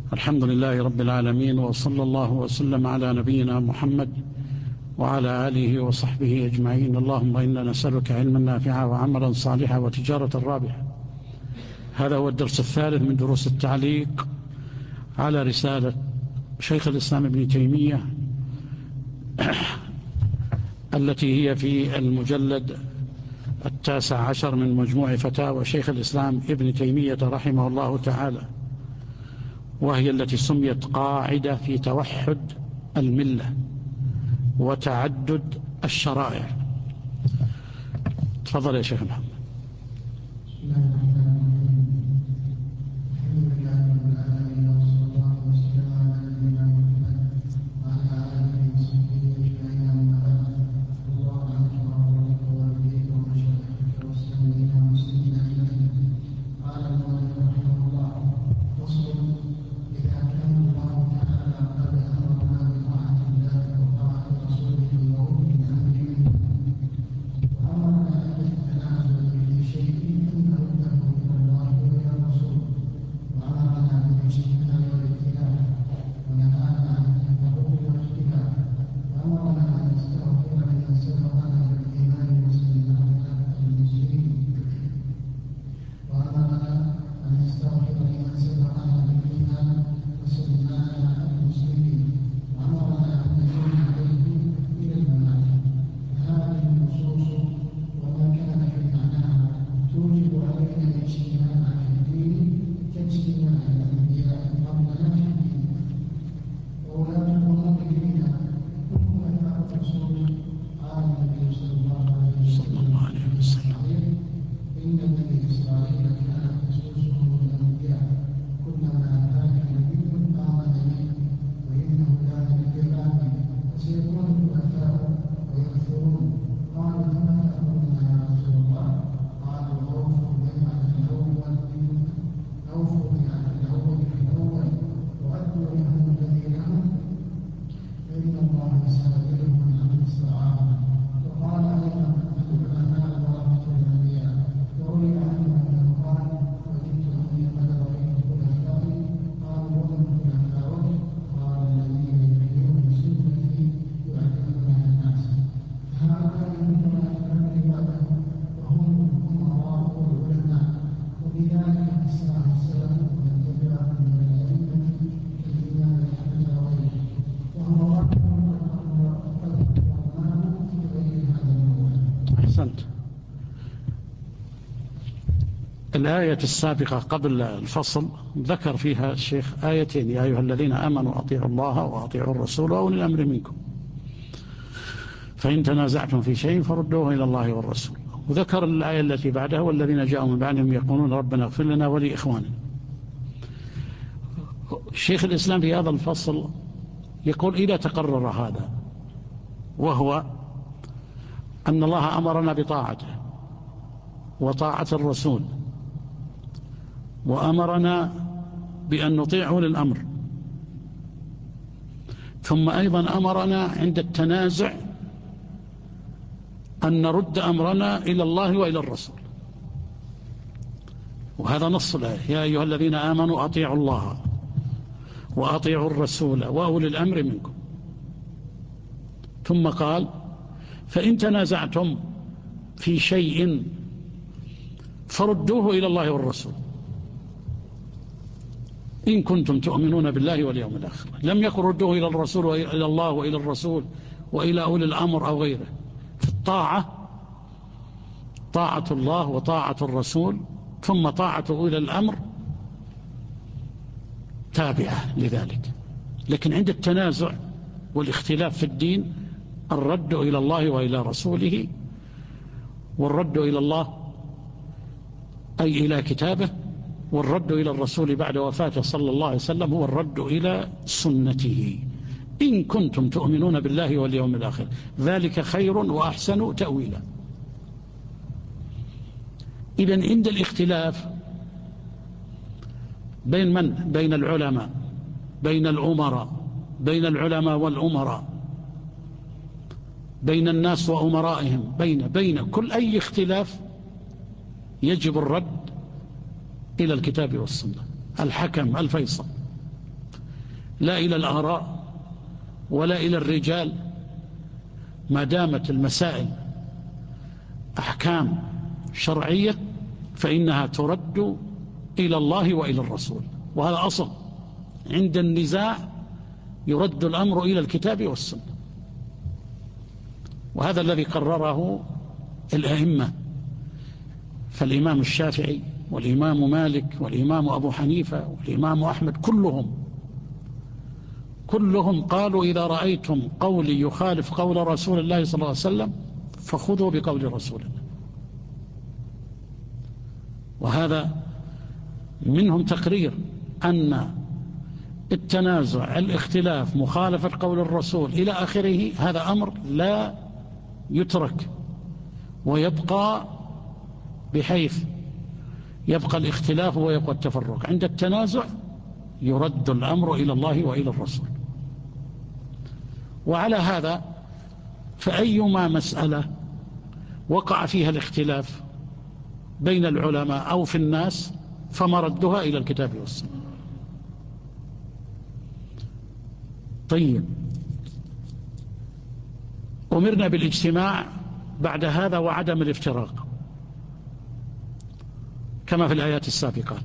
الحمد لله رب العالمين، وصلى الله وسلم على نبينا محمد وعلى آله وصحبه أجمعين. اللهم إنا نسألك علما نافعا وعملا صالحا وتجارة رابحة. هذا هو الدرس الثالث من دروس التعليق على رسالة شيخ الإسلام ابن تيمية التي هي في المجلد 19 من مجموع فتاوى شيخ الإسلام ابن تيمية رحمه الله تعالى، وهي التي سميت قاعدة في توحد الملة وتعدد الشرائع. تفضل يا شيخ محمد. الآية السابقة قبل الفصل ذكر فيها الشيخ آيتين: يا أيها الذين آمنوا أطيعوا الله وأطيعوا الرسول وأولي الأمر منكم، فإن تنازعتم في شيء فردوه إلى الله والرسول. وذكر الآية التي بعدها: والذين جاءوا من بعدهم يقولون ربنا اغفر لنا ولإخواننا. الشيخ الإسلام في هذا الفصل يقول: إذا تقرر هذا، وهو أن الله أمرنا بطاعته وطاعة الرسول، وأمرنا بأن نطيع أولي الأمر، ثم أيضا أمرنا عند التنازع أن نرد أمرنا إلى الله وإلى الرسول. وهذا نص الآية: يا أيها الذين آمنوا أطيعوا الله وأطيعوا الرسول وأولي الأمر منكم. ثم قال: فإن تنازعتم في شيء فردوه إلى الله والرسول إن كنتم تؤمنون بالله واليوم الآخر. لم يقل ردوه إلى الرسول وإلى الله وإلى الرسول وإلى أولي الأمر أو غيره. في الطاعة طاعة الله وطاعة الرسول، ثم طاعة أولي الأمر تابعة لذلك. لكن عند التنازع والاختلاف في الدين الرد إلى الله وإلى رسوله، والرد إلى الله أي إلى كتابه، والرد إلى الرسول بعد وفاته صلى الله عليه وسلم هو الرد إلى سنته. إن كنتم تؤمنون بالله واليوم الآخر ذلك خير وأحسن تأويلا. إذن عند الاختلاف بين من؟ بين العلماء، بين الأمراء، بين العلماء والأمراء، بين الناس وأمرائهم، بين كل أي اختلاف يجب الرد إلى الكتاب والسنة، الحكم الفيصل. لا إلى الآراء ولا إلى الرجال، ما دامت المسائل أحكام شرعية فإنها ترد إلى الله وإلى الرسول، وهذا أصل. عند النزاع يرد الأمر إلى الكتاب والسنة، وهذا الذي قرره الأئمة، فالإمام الشافعي والإمام مالك والإمام أبو حنيفة والإمام أحمد كلهم قالوا إذا رأيتم قولي يخالف قول رسول الله صلى الله عليه وسلم فخذوا بقول رسول الله. وهذا منهم تقرير أن التنازع، الاختلاف، مخالفة قول الرسول إلى آخره، هذا أمر لا يترك ويبقى، بحيث يبقى الاختلاف ويبقى التفرق. عند التنازع يرد الأمر إلى الله وإلى الرسول. وعلى هذا فأيما مسألة وقع فيها الاختلاف بين العلماء أو في الناس فمردها إلى الكتاب والسنة. طيب، أمرنا بالاجتماع بعد هذا وعدم الافتراق كما في الآيات السابقات،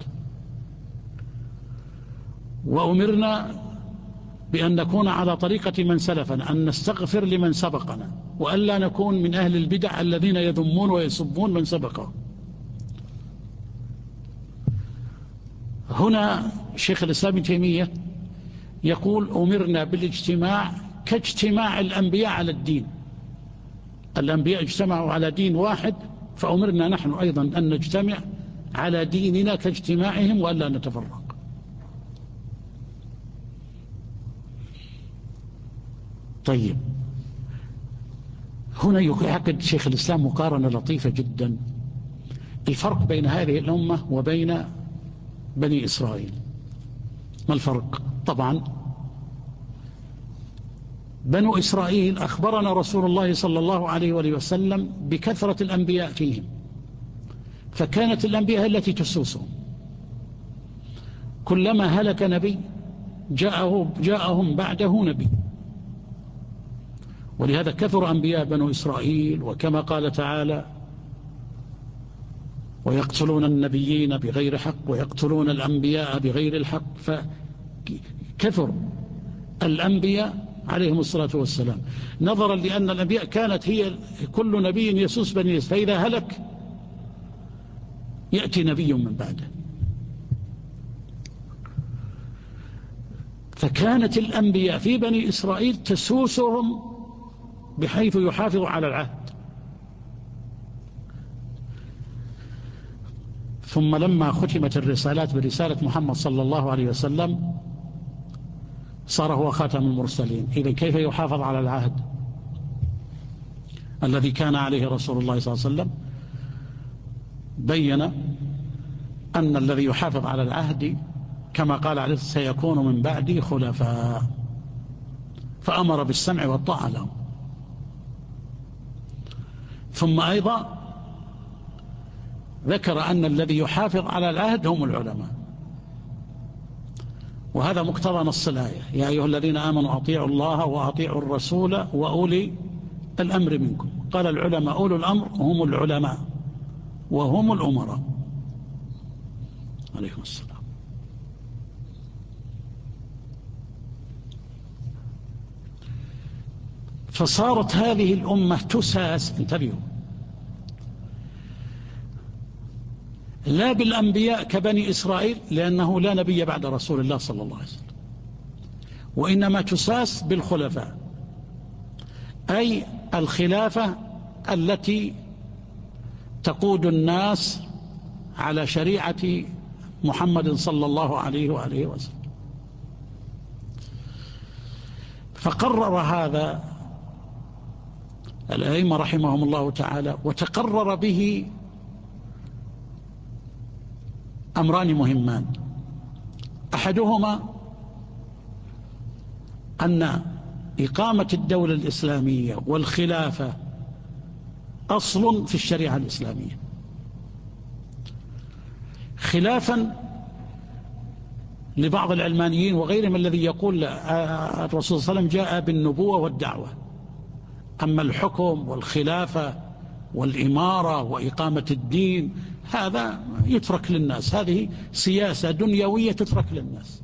وأمرنا بأن نكون على طريقة من سلفنا، أن نستغفر لمن سبقنا، وألا نكون من أهل البدع الذين يذمون ويسبون من سبقهم. هنا شيخ الإسلام ابن تيمية يقول أمرنا بالاجتماع كاجتماع الأنبياء على الدين. الأنبياء اجتمعوا على دين واحد، فأمرنا نحن أيضا أن نجتمع على ديننا كاجتماعهم وألا نتفرق. طيب، هنا يعقد شيخ الإسلام مقارنة لطيفة جدا، الفرق بين هذه الأمة وبين بني إسرائيل. ما الفرق؟ طبعا بنو إسرائيل أخبرنا رسول الله صلى الله عليه وآله وسلم بكثرة الأنبياء فيهم، فكانت الأنبياء التي تسوسهم، كلما هلك نبي جاءهم بعده نبي، ولهذا كثر أنبياء بنو إسرائيل. وكما قال تعالى: ويقتلون النبيين بغير حق ويقتلون الأنبياء بغير الحق، فكثر الأنبياء عليهم الصلاة والسلام، نظرا لأن الأنبياء كانت هي كل نبي يسوس بني إسرائيل، فإذا هلك يأتي نبي من بعده. فكانت الأنبياء في بني إسرائيل تسوسهم بحيث يحافظ على العهد. ثم لما ختمت الرسالات برسالة محمد صلى الله عليه وسلم صار هو خاتم المرسلين. إذن كيف يحافظ على العهد الذي كان عليه رسول الله صلى الله عليه وسلم؟ بين أن الذي يحافظ على العهد كما قال عليه سيكون من بعدي خلفاء، فأمر بالسمع والطاعة لهم. ثم أيضا ذكر أن الذي يحافظ على العهد هم العلماء، وهذا مقتضى نص الآية: يا أيها الذين آمنوا أطيعوا الله وأطيعوا الرسول وأولي الأمر منكم. قال العلماء أولو الأمر هم العلماء وهم الأمراء عليهم السلام. فصارت هذه الأمة تساس، انتبهوا، لا بالأنبياء كبني إسرائيل لأنه لا نبي بعد رسول الله صلى الله عليه وسلم، وإنما تساس بالخلفاء، أي الخلافة التي تقود الناس على شريعة محمد صلى الله عليه وآله وسلم. فقرر هذا الأئمة رحمهم الله تعالى، وتقرر به أمران مهمان: أحدهما أن إقامة الدولة الإسلامية والخلافة أصل في الشريعة الإسلامية، خلافا لبعض العلمانيين وغيرهم الذي يقول الرسول صلى الله عليه وسلم جاء بالنبوة والدعوة، أما الحكم والخلافة والإمارة وإقامة الدين هذا يترك للناس، هذه سياسة دنيوية تترك للناس.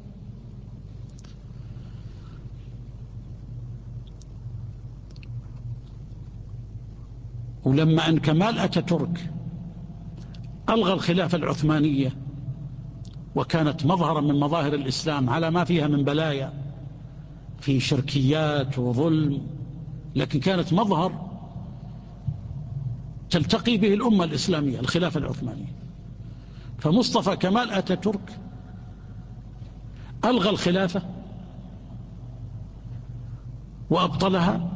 ولما أن كمال أتاتورك ألغى الخلافة العثمانية وكانت مظهرا من مظاهر الإسلام على ما فيها من بلايا في شركيات وظلم، لكن كانت مظهر تلتقي به الأمة الإسلامية الخلافة العثمانية. فمصطفى كمال أتاتورك ألغى الخلافة وأبطلها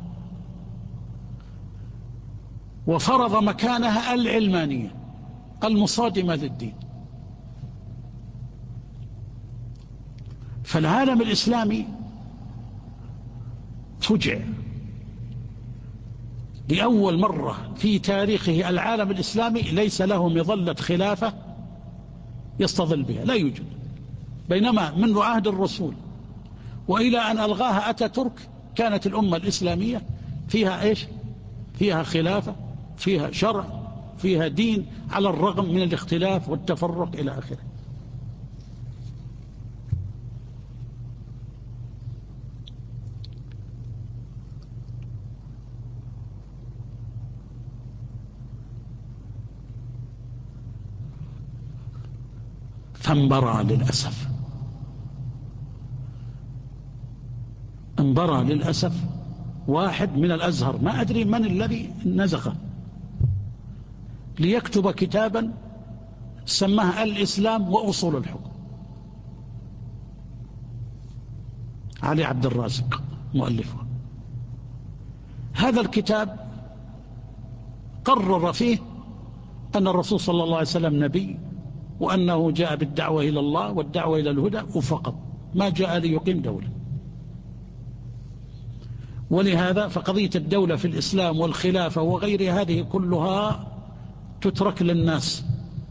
وفرض مكانها العلمانية المصادمة للدين. فالعالم الإسلامي فجع لأول مرة في تاريخه، العالم الإسلامي ليس له مظلة خلافة يستظل بها، لا يوجد. بينما منذ عهد الرسول وإلى أن ألغاها أتاتورك كانت الأمة الإسلامية فيها إيش؟ فيها خلافة، فيها شرع، فيها دين، على الرغم من الاختلاف والتفرق إلى آخره. فانبرى للأسف، انبرى للأسف واحد من الأزهر، ما أدري من الذي نزخه، ليكتب كتابا سماه الإسلام وأصول الحكم. علي عبد الرازق مؤلفه. هذا الكتاب قرر فيه أن الرسول صلى الله عليه وسلم نبي، وأنه جاء بالدعوة إلى الله والدعوة إلى الهدى وفقط، ما جاء ليقيم دولة. ولهذا فقضية الدولة في الإسلام والخلافة وغير هذه كلها تترك للناس.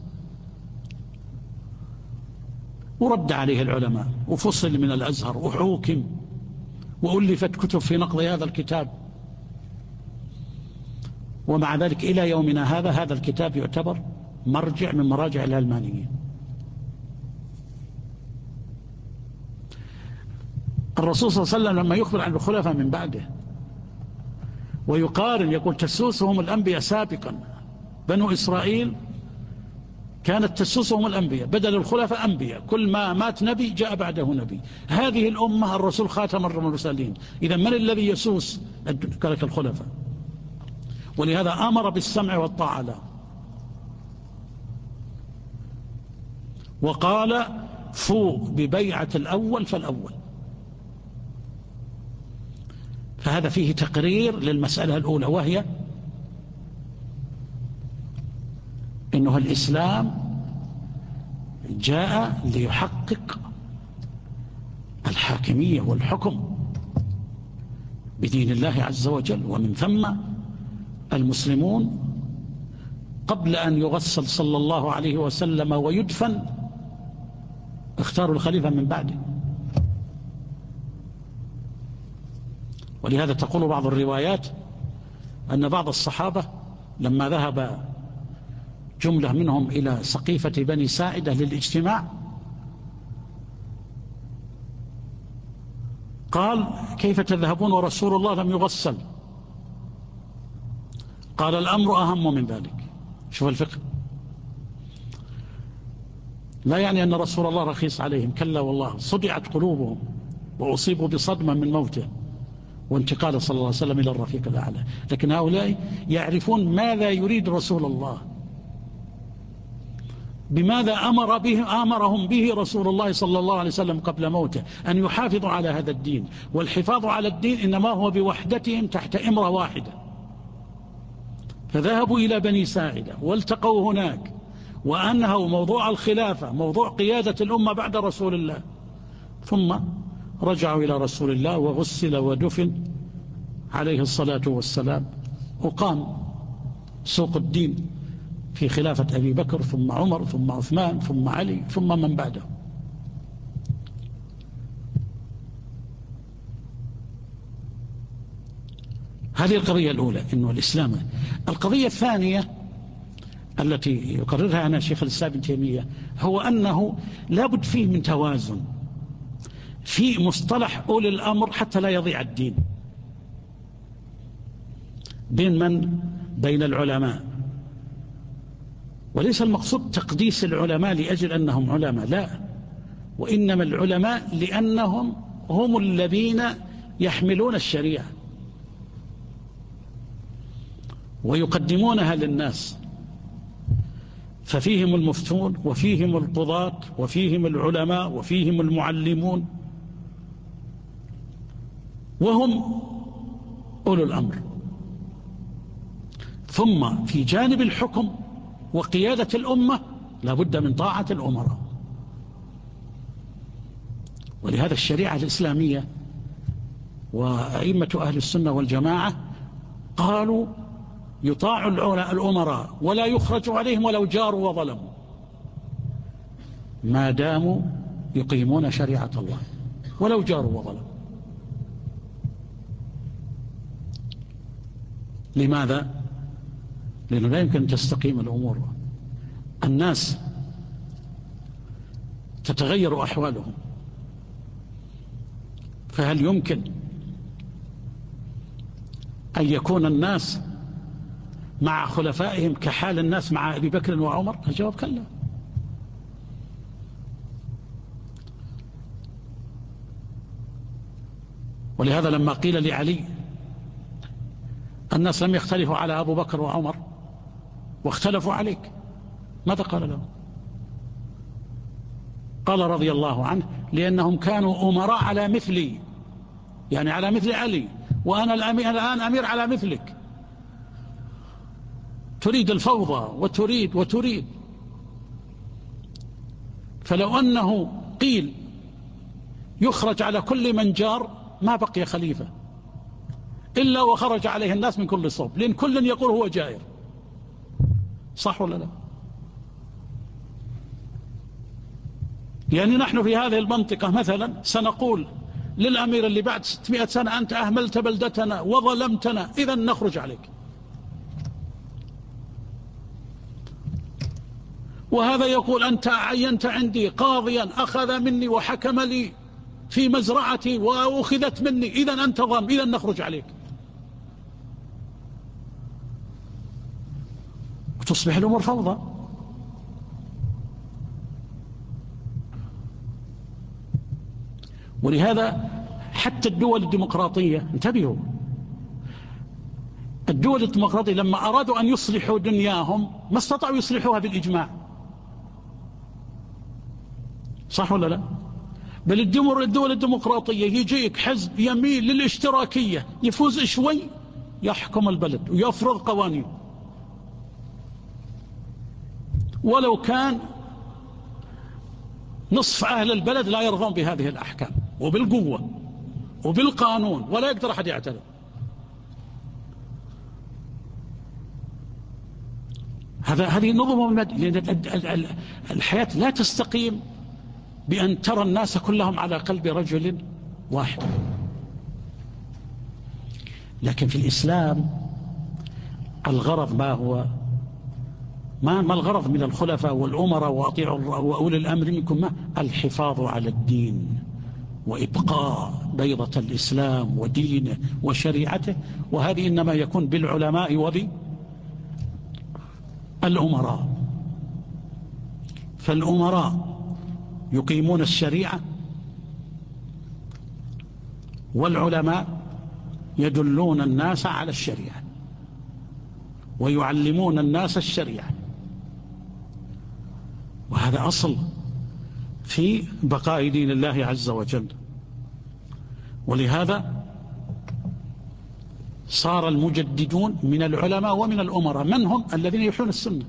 ورد عليه العلماء وفصل من الأزهر وحوكم وألفت كتب في نقض هذا الكتاب، ومع ذلك إلى يومنا هذا الكتاب يعتبر مرجع من مراجع العلمانيين. الرسول صلى الله عليه وسلم لما يخبر عن الخلفاء من بعده ويقارن، يقول تسوسهم الأنبياء سابقا، بنو إسرائيل كانت تسوسهم الأنبياء، بدل الخلفاء أنبياء، كل ما مات نبي جاء بعده نبي. هذه الأمة الرسول خاتم المرسلين، إذا من الذي يسوس الخلفاء؟ ولهذا أمر بالسمع والطاعة له، وقال فوق ببيعة الأول فالأول. فهذا فيه تقرير للمسألة الأولى، وهي إنه الإسلام جاء ليحقق الحاكمية والحكم بدين الله عز وجل. ومن ثم المسلمون قبل أن يغسل صلى الله عليه وسلم ويدفن اختاروا الخليفة من بعده. ولهذا تقول بعض الروايات أن بعض الصحابة لما ذهب جملة منهم إلى سقيفة بني ساعدة للاجتماع قال كيف تذهبون ورسول الله لم يغسل؟ قال الأمر أهم من ذلك. شوف الفقه، لا يعني أن رسول الله رخيص عليهم، كلا والله، صدعت قلوبهم وأصيبوا بصدمة من موته وانتقال صلى الله عليه وسلم إلى الرفيق الأعلى. لكن هؤلاء يعرفون ماذا يريد رسول الله، بماذا أمرهم به رسول الله صلى الله عليه وسلم قبل موته، أن يحافظوا على هذا الدين. والحفاظ على الدين إنما هو بوحدتهم تحت إمرة واحدة. فذهبوا إلى بني ساعدة والتقوا هناك وأنهوا موضوع الخلافة، موضوع قيادة الأمة بعد رسول الله، ثم رجعوا إلى رسول الله وغسل ودفن عليه الصلاة والسلام، وقام سوق الدين في خلافة أبي بكر ثم عمر ثم عثمان ثم علي ثم من بعده. هذه القضية الأولى، إنه الإسلام. القضية الثانية التي يقررها أنا شيخ الإسلام ابن تيمية هو أنه لابد فيه من توازن في مصطلح أولي الأمر حتى لا يضيع الدين. بين من؟ بين العلماء. وليس المقصود تقديس العلماء لأجل أنهم علماء، لا، وإنما العلماء لأنهم هم الذين يحملون الشريعة ويقدمونها للناس، ففيهم المفتون وفيهم القضاة وفيهم العلماء وفيهم المعلمون، وهم أولو الأمر. ثم في جانب الحكم وقيادة الأمة لا بد من طاعة الأمراء. ولهذا الشريعة الإسلامية وأئمة أهل السنة والجماعة قالوا يطاع الأمراء ولا يخرج عليهم ولو جاروا وظلموا، ما داموا يقيمون شريعة الله ولو جاروا وظلموا. لماذا؟ لأنه لا يمكن أن تستقيم الأمور، الناس تتغير أحوالهم، فهل يمكن أن يكون الناس مع خلفائهم كحال الناس مع أبي بكر وعمر؟ الجواب كلا. ولهذا لما قيل لعلي الناس لم يختلفوا على أبو بكر وعمر واختلفوا عليك، ماذا قال لهم؟ قال رضي الله عنه لأنهم كانوا أمراء على مثلي، يعني على مثل علي، وأنا الآن أمير على مثلك، تريد الفوضى وتريد. فلو أنه قيل يخرج على كل من جار ما بقي خليفة إلا وخرج عليه الناس من كل صوب، لأن كل يقول هو جائر. صح ولا لا؟ يعني نحن في هذه المنطقة مثلا سنقول للأمير اللي بعد 600 سنة أنت أهملت بلدتنا وظلمتنا، إذا نخرج عليك. وهذا يقول أنت عينت عندي قاضيا أخذ مني وحكم لي في مزرعتي وأخذت مني، إذا أنت ظالم، إذا نخرج عليك. وتصبح الأمور فوضى. ولهذا حتى الدول الديمقراطية، انتبهوا، الدول الديمقراطية لما أرادوا أن يصلحوا دنياهم ما استطاعوا يصلحوها بالإجماع. صح ولا لا؟ بل الدول الديمقراطية يجيك حزب يميل للاشتراكية يفوز شوي يحكم البلد ويفرض قوانين، ولو كان نصف أهل البلد لا يرضون بهذه الأحكام وبالقوة وبالقانون، ولا يقدر أحد يعترض. هذه نظم الحياة لا تستقيم بأن ترى الناس كلهم على قلب رجل واحد. لكن في الإسلام الغرض ما هو؟ ما الغرض من الخلفاء والأمراء وأطيعوا وأولي الأمر منكم؟ ما الحفاظ على الدين وإبقاء بيضة الإسلام ودينه وشريعته، وهذه إنما يكون بالعلماء وبالأمراء. فالأمراء يقيمون الشريعة، والعلماء يدلون الناس على الشريعة ويعلمون الناس الشريعة، وهذا أصل في بقاء دين الله عز وجل. ولهذا صار المجددون من العلماء ومن الأمراء. من هم؟ الذين يحيون السنة.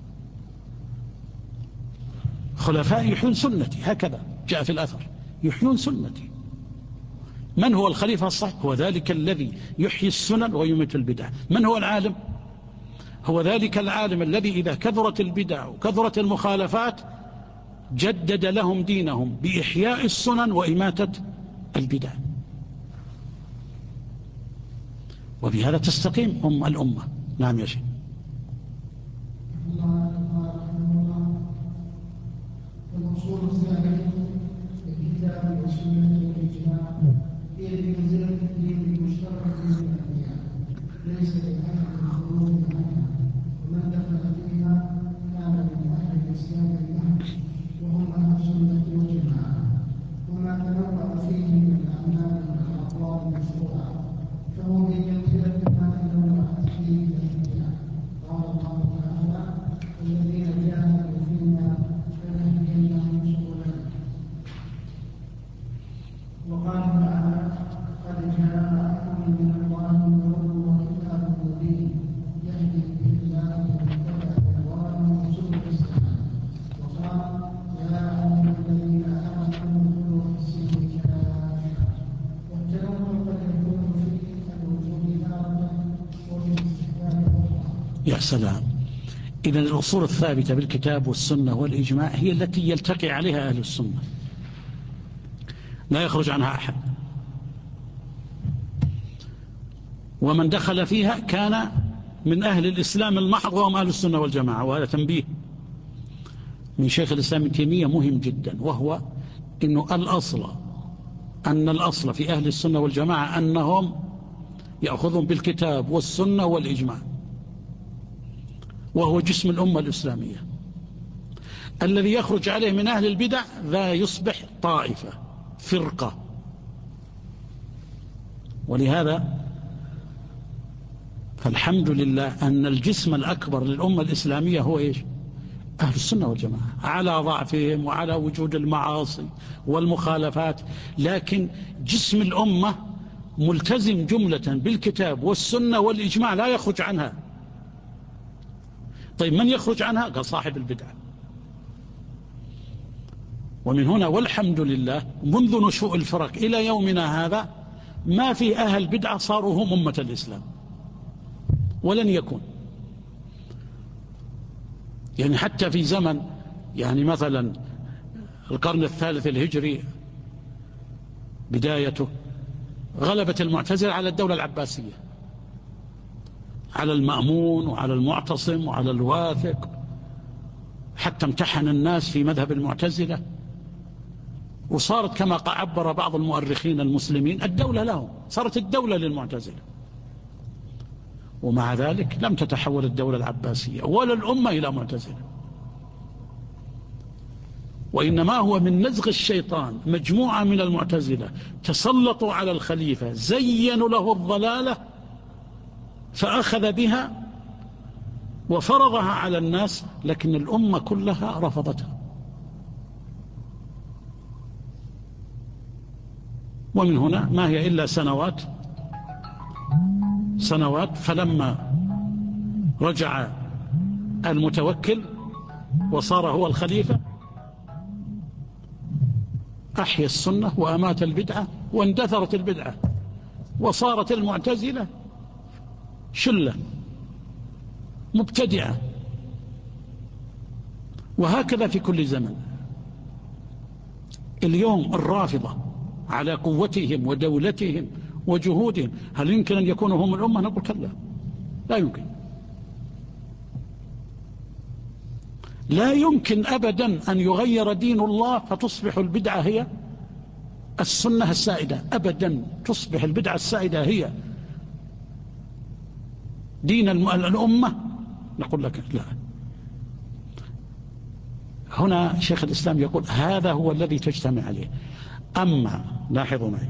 خلفاء يحيون سنتي، هكذا جاء في الأثر، يحيون سنتي. من هو الخليفة الصحيح؟ هو ذلك الذي يحيي السنن ويميت البدع. من هو العالم؟ هو ذلك العالم الذي إذا كثرت البدع وكثرت المخالفات جدد لهم دينهم بإحياء السنن وإماتة البدع. وبهذا تستقيم الأمة. نعم يا شيخ. الأصول الثابتة للكتاب والسنة والإجماع هي بمنزلة الدين المشترك بين الأنبياء، ليس لأحد الخروج عنها، ومن دخل فيها كان من أهل الإسلام المحض، وهم أهل السنة والجماعة. وما تنوع فيه من الأعمال والأقوال المشروعة فهو بمنزلة ما تنوعت فيه الأنبياء. قال الله تعالى: الذين جاهدوا فينا لنهدينهم سبلنا. وقال تعالى: قد جاءكم من الله نور وكتاب مبين يهدي به الله من اتبع رضوانه سبل السلام. وقال: يا ايها الذين امنوا ادخلوا في السلم كافه. والتنوع قد يكون في الوجود تارة وفي الاستحباب اخرى. يا سلام. إذن الأصول الثابتة بالكتاب والسنة والإجماع هي التي يلتقي عليها أهل السنة، لا يخرج عنها أحد، ومن دخل فيها كان من أهل الإسلام المحض وهم أهل السنة والجماعة. وهذا تنبيه من شيخ الإسلام ابن تيمية مهم جدا، وهو أن الأصل في أهل السنة والجماعة أنهم يأخذون بالكتاب والسنة والإجماع، وهو جسم الأمة الإسلامية. الذي يخرج عليه من أهل البدع ذا يصبح طائفة، فرقة. ولهذا فالحمد لله أن الجسم الأكبر للأمة الإسلامية هو إيش؟ أهل السنة والجماعة، على ضعفهم وعلى وجود المعاصي والمخالفات، لكن جسم الأمة ملتزم جملة بالكتاب والسنة والإجماع، لا يخرج عنها. طيب من يخرج عنها؟ قال صاحب البدعة. ومن هنا والحمد لله منذ نشوء الفرق إلى يومنا هذا ما في أهل بدعة صاروا هم أمة الإسلام، ولن يكون. يعني حتى في زمن مثلا القرن الثالث الهجري بدايته غلبت المعتزلة على الدولة العباسية، على المأمون وعلى المعتصم وعلى الواثق، حتى امتحن الناس في مذهب المعتزلة، وصارت كما عبر بعض المؤرخين المسلمين الدولة لهم، صارت الدولة للمعتزلة. ومع ذلك لم تتحول الدولة العباسية ولا الأمة إلى معتزلة، وإنما هو من نزغ الشيطان مجموعة من المعتزلة تسلطوا على الخليفة، زينوا له الضلالة فأخذ بها وفرضها على الناس، لكن الأمة كلها رفضتها. ومن هنا ما هي إلا سنوات، فلما رجع المتوكل وصار هو الخليفة أحيا السنة وأمات البدعة واندثرت البدعة، وصارت المعتزلة شلة مبتدعة. وهكذا في كل زمن. اليوم الرافضة على قوتهم ودولتهم وجهودهم، هل يمكن أن يكونوا هم الأمة؟ نقول كلا، لا يمكن. لا يمكن أبدا أن يغير دين الله فتصبح البدعة هي السنة السائدة، أبدا. تصبح البدعة السائدة هي دين الأمة، نقول لك لا. هنا شيخ الإسلام يقول هذا هو الذي تجتمع عليه. أما لاحظوا معي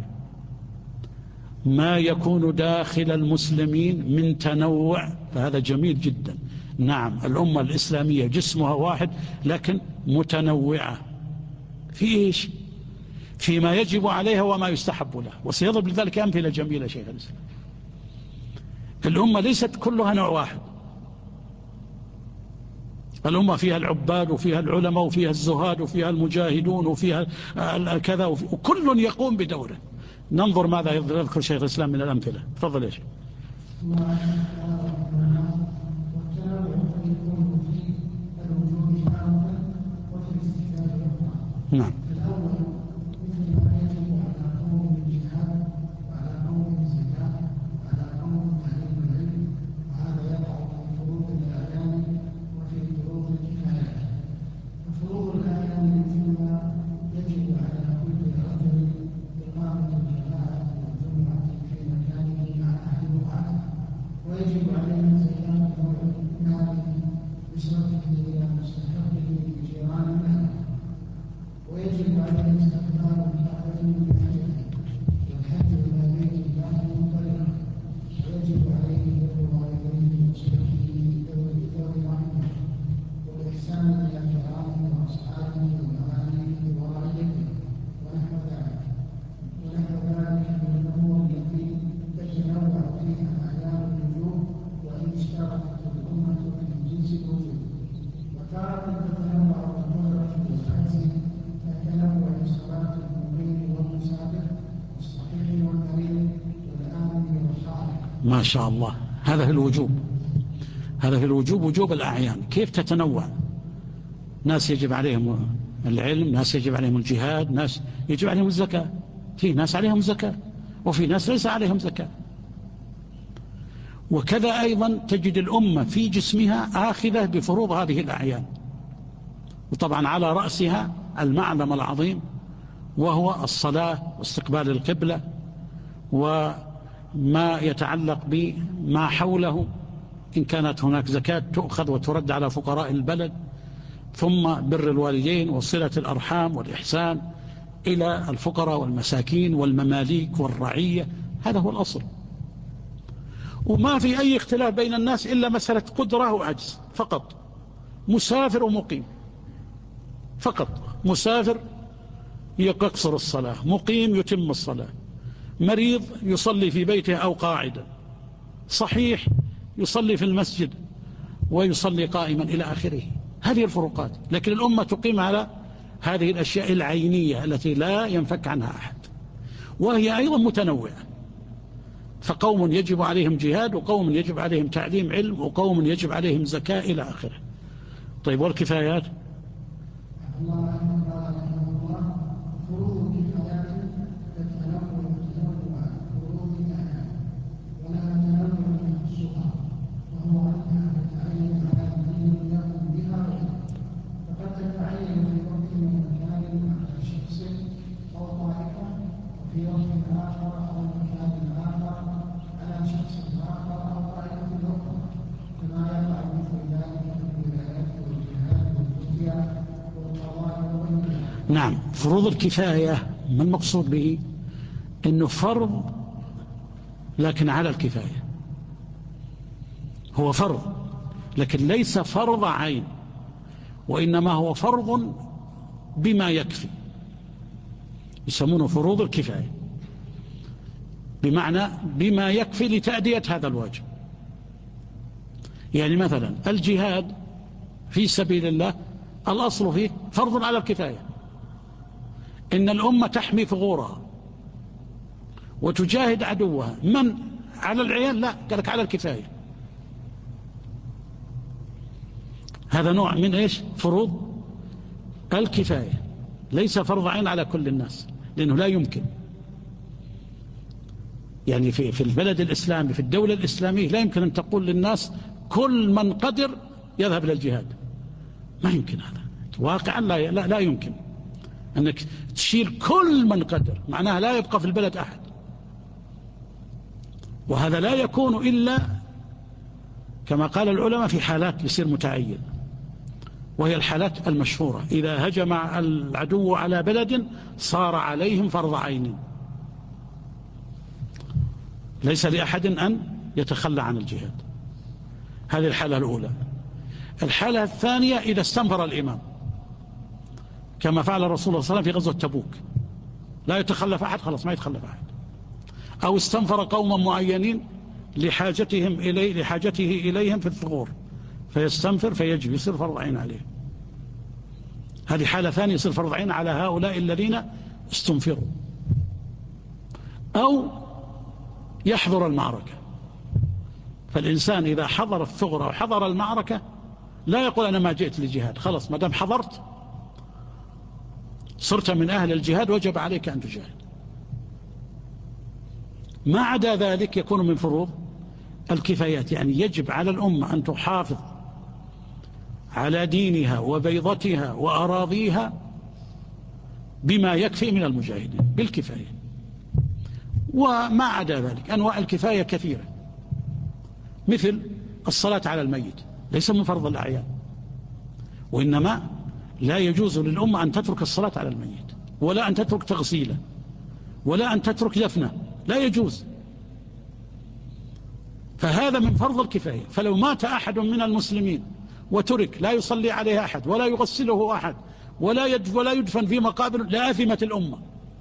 ما يكون داخل المسلمين من تنوع فهذا جميل جدا. نعم الأمة الإسلامية جسمها واحد لكن متنوعة في إيش؟ فيما يجب عليها وما يستحب له. وسيضرب لذلك أمثلة جميلة شيخ الإسلام. الأمة ليست كلها نوع واحد، الأمة فيها العباد وفيها العلماء وفيها الزهاد وفيها المجاهدون وفيها كذا وكل يقوم بدوره. ننظر ماذا يذكر شيخ الإسلام من الأمثلة. تفضل يا شيخ. نعم. ما شاء الله. هذا في الوجوب، هذا في الوجوب، وجوب الأعيان. كيف تتنوع؟ ناس يجب عليهم العلم، ناس يجب عليهم الجهاد، ناس يجب عليهم الزكاة. في ناس عليهم زكاة وفي ناس ليس عليهم زكاة. وكذا أيضا تجد الأمة في جسمها آخذة بفروض هذه الأعيان، وطبعا على رأسها المعلم العظيم وهو الصلاة واستقبال القبلة وما يتعلق بما حوله، إن كانت هناك زكاة تؤخذ وترد على فقراء البلد، ثم بر الوالدين وصلة الأرحام والإحسان إلى الفقراء والمساكين والمماليك والرعية. هذا هو الأصل. وما في أي اختلاف بين الناس إلا مسألة قدرة وعجز فقط. مسافر ومقيم فقط. مسافر يقصر الصلاة، مقيم يتم الصلاة، مريض يصلي في بيته أو قاعدا، صحيح يصلي في المسجد ويصلي قائما إلى آخره. هذه الفروقات. لكن الأمة تقيم على هذه الأشياء العينية التي لا ينفك عنها أحد، وهي أيضا متنوعة. فقوم يجب عليهم جهاد، وقوم يجب عليهم تعليم علم، وقوم يجب عليهم زكاة إلى آخره. طيب والكفايات؟ نعم. فروض الكفاية ما المقصود به؟ إنه فرض لكن على الكفاية. هو فرض لكن ليس فرض عين، وإنما هو فرض بما يكفي. يسمونه فروض الكفاية، بمعنى بما يكفي لتأدية هذا الواجب. يعني مثلا الجهاد في سبيل الله الأصل فيه فرض على الكفاية. إن الأمة تحمي ثغورها وتجاهد عدوها، من على العيان؟ لا، قالك على الكفاية. هذا نوع من إيش؟ فروض الكفاية، ليس فرض عين على كل الناس، لأنه لا يمكن. يعني في البلد الإسلامي، في الدولة الإسلامية، لا يمكن أن تقول للناس كل من قدر يذهب إلى الجهاد. ما يمكن هذا واقعا، لا يمكن أنك تشيل كل من قدر، معناها لا يبقى في البلد أحد. وهذا لا يكون إلا كما قال العلماء في حالات يصير متعين، وهي الحالات المشهورة. إذا هجم العدو على بلد صار عليهم فرض عين، ليس لأحد أن يتخلى عن الجهاد. هذه الحالة الأولى. الحالة الثانية إذا استنفر الإمام، كما فعل الرسول صلى الله عليه وسلم في غزوة تبوك، لا يتخلف أحد، خلاص ما يتخلف أحد. أو استنفر قوما معينين لحاجته إليهم في الثغور، فيستنفر فيجب، يصير فرض عين عليه. هذه حالة ثانية، يصير فرض عين على هؤلاء الذين استنفروا. أو يحضر المعركة، فالإنسان إذا حضر الثغرة وحضر المعركة لا يقول أنا ما جئت للجهاد، خلاص ما دام حضرت صرت من أهل الجهاد، وجب عليك أن تجاهد. ما عدا ذلك يكون من فروض الكفايات، يعني يجب على الأمة أن تحافظ على دينها وبيضتها وأراضيها بما يكفي من المجاهدين بالكفاية. وما عدا ذلك أنواع الكفاية كثيرة، مثل الصلاة على الميت، ليس من فرض الأعيان، وإنما لا يجوز للأمة أن تترك الصلاة على الميت، ولا أن تترك تغسيله، ولا أن تترك دفنه، لا يجوز. فهذا من فرض الكفاية. فلو مات أحد من المسلمين وترك، لا يصلي عليه أحد ولا يغسله أحد ولا يدفن في مقابر، لآثمت الأمة.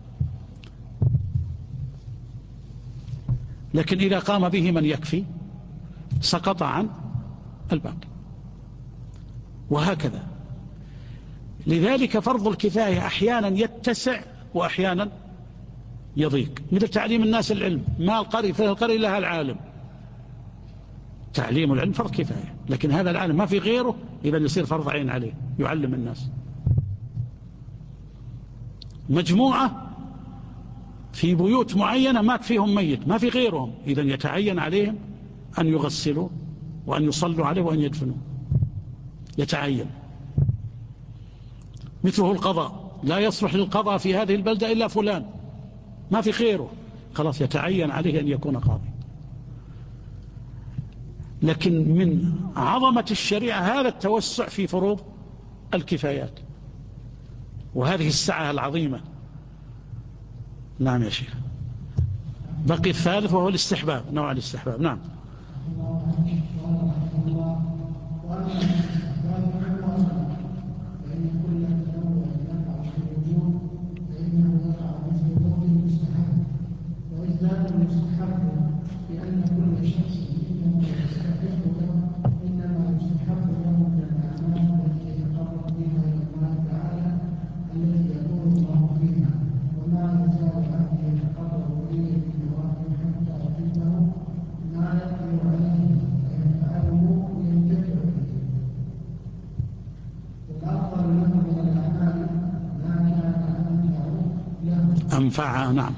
لكن إذا قام به من يكفي سقط عن الباقي، وهكذا. لذلك فرض الكفاية أحيانا يتسع وأحيانا يضيق، مثل تعليم الناس العلم. ما القرية لها العالم، تعليم العلم فرض كفاية، لكن هذا العالم ما في غيره إذا يصير فرض عين عليه يعلم الناس. مجموعة في بيوت معينة مات فيهم ميت ما في غيرهم، إذا يتعين عليهم أن يغسلوا وأن يصلوا عليه وأن يدفنوا، يتعين. مثله القضاء، لا يصلح للقضاء في هذه البلدة إلا فلان ما في غيره، خلاص يتعين عليه أن يكون قاضي. لكن من عظمة الشريعة هذا التوسع في فروض الكفايات وهذه السعة العظيمة. نعم يا شيخ. بقي الثالث وهو الاستحباب، نوع الاستحباب. نعم. أنفعها. نعم.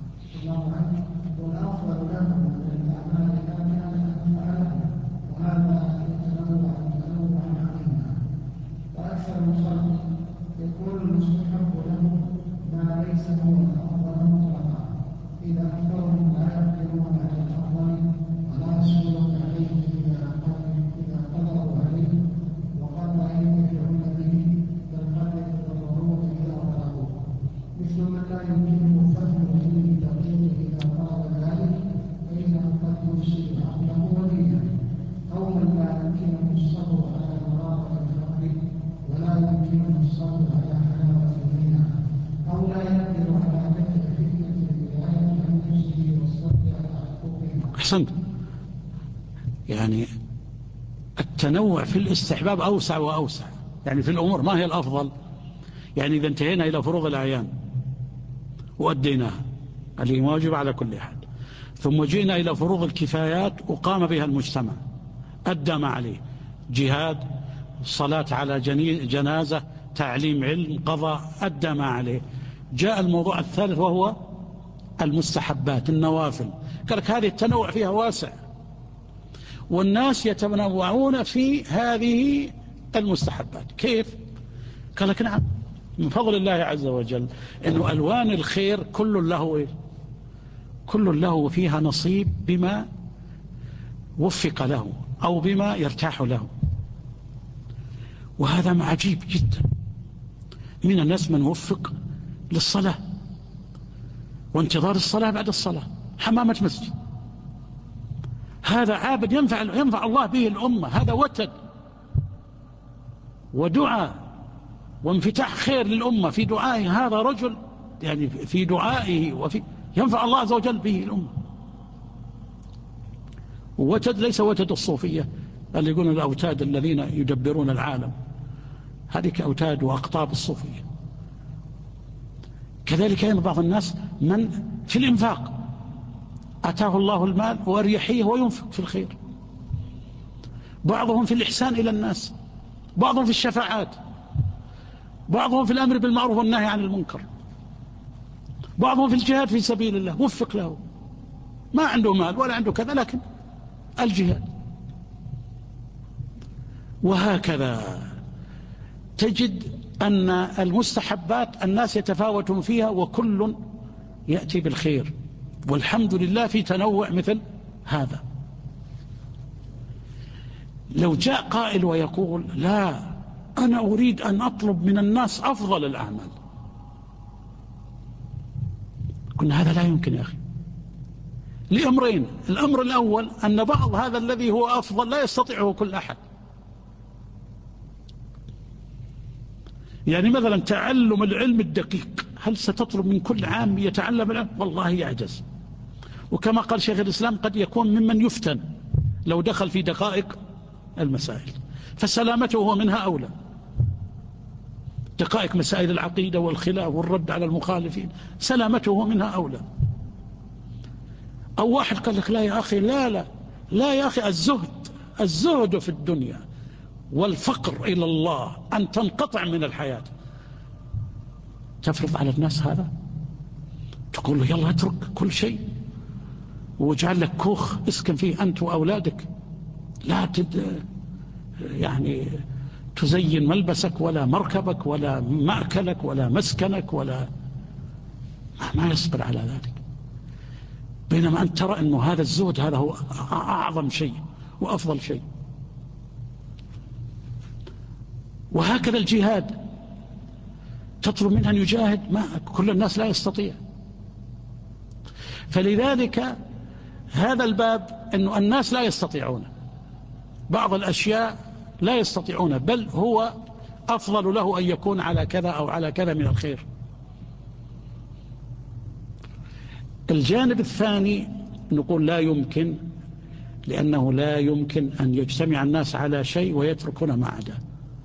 والأفضل له من الأعمال ما كان أنفعها، وهذا يتنوع عنهما. وأكثر الخلق يكون المستحب له ما ليس هو الأفضل مطلقا، إذا أكثرهم لا يقدرون على الأفضل ولا يصبرون عليه إذا قدروا عليه، وقد لا ينتفعون به بل قد يتضررون إذا طلبوه، مثل من لا يمكنه فهم علم دقيق إذا طلب ذلك فإنه قد يرسل عقله وليا، أو من لا يمكنه الصبر على مراقبة الفقر ولا يمكنه الصبر على حلاوة الغنى، أو لا يقدر على دفع فتنة الولاية عن نفسه والصبر على حقوقها. أحسنت. يعني التنوع في الاستحباب أوسع وأوسع، يعني في الأمور ما هي الأفضل. يعني إذا انتهينا إلى فروض الأعيان وأديناها اللي واجب على كل أحد، ثم جئنا إلى فروض الكفايات وقام بها المجتمع أدى ما عليه، جهاد، صلاة على جنازة، تعليم علم، قضاء، أدى ما عليه. جاء الموضوع الثالث وهو المستحبات، النوافل. قال لك هذه التنوع فيها واسع، والناس يتنوعون في هذه المستحبات. كيف؟ قال لك نعم، من فضل الله عز وجل إنه ألوان الخير كل له فيها نصيب بما وفق له أو بما يرتاح له، وهذا ما عجيب جدا. من الناس من وفق للصلاة وانتظار الصلاة بعد الصلاة، حمامة مسجد، هذا عابد ينفع الله به الأمة، هذا وتد ودعاء وانفتاح خير للأمة في دعائه، هذا رجل يعني في دعائه وفي ينفع الله عز وجل به الأمة. ووتد ليس وتد الصوفية اللي يقولون الأوتاد الذين يدبرون العالم، هذه كأوتاد وأقطاب الصوفية. كذلك أيضا بعض الناس من في الإنفاق أتاه الله المال وأريحيه وينفق في الخير، بعضهم في الإحسان إلى الناس، بعضهم في الشفاعات، بعضهم في الأمر بالمعروف والنهي عن المنكر، بعضهم في الجهاد في سبيل الله، وفق له، ما عنده مال ولا عنده كذا لكن الجهاد. وهكذا تجد أن المستحبات الناس يتفاوتون فيها وكل يأتي بالخير، والحمد لله في تنوع مثل هذا. لو جاء قائل ويقول لا أنا أريد أن أطلب من الناس أفضل الأعمال، قلنا هذا لا يمكن يا أخي، لأمرين. الأمر الأول أن بعض هذا الذي هو أفضل لا يستطيعه كل أحد. يعني مثلا تعلم العلم الدقيق، هل ستطلب من كل عام يتعلم العلم؟ والله يعجز. وكما قال شيخ الإسلام قد يكون ممن يفتن لو دخل في دقائق المسائل، فسلامته هو منها أولى. دقائق مسائل العقيدة والخلاف والرد على المخالفين سلامته هو منها أولى. أو واحد قال لك لا يا أخي، لا يا أخي، الزهد الزهد في الدنيا والفقر إلى الله أن تنقطع من الحياة، تفرض على الناس هذا؟ تقول له يلا اترك كل شيء واجعل لك كوخ اسكن فيه أنت وأولادك، لا يعني تزين ملبسك ولا مركبك ولا مأكلك ولا مسكنك ولا ما يصبر على ذلك. بينما أنت ترى أنه هذا الزهد هذا هو أعظم شيء وأفضل شيء. وهكذا الجهاد، تطلب منه أن يجاهد، ما كل الناس لا يستطيع. فلذلك هذا الباب أنه الناس لا يستطيعون بعض الأشياء، لا يستطيعون، بل هو أفضل له أن يكون على كذا أو على كذا من الخير. الجانب الثاني نقول لا يمكن، لأنه لا يمكن أن يجتمع الناس على شيء ويتركون ما عداه.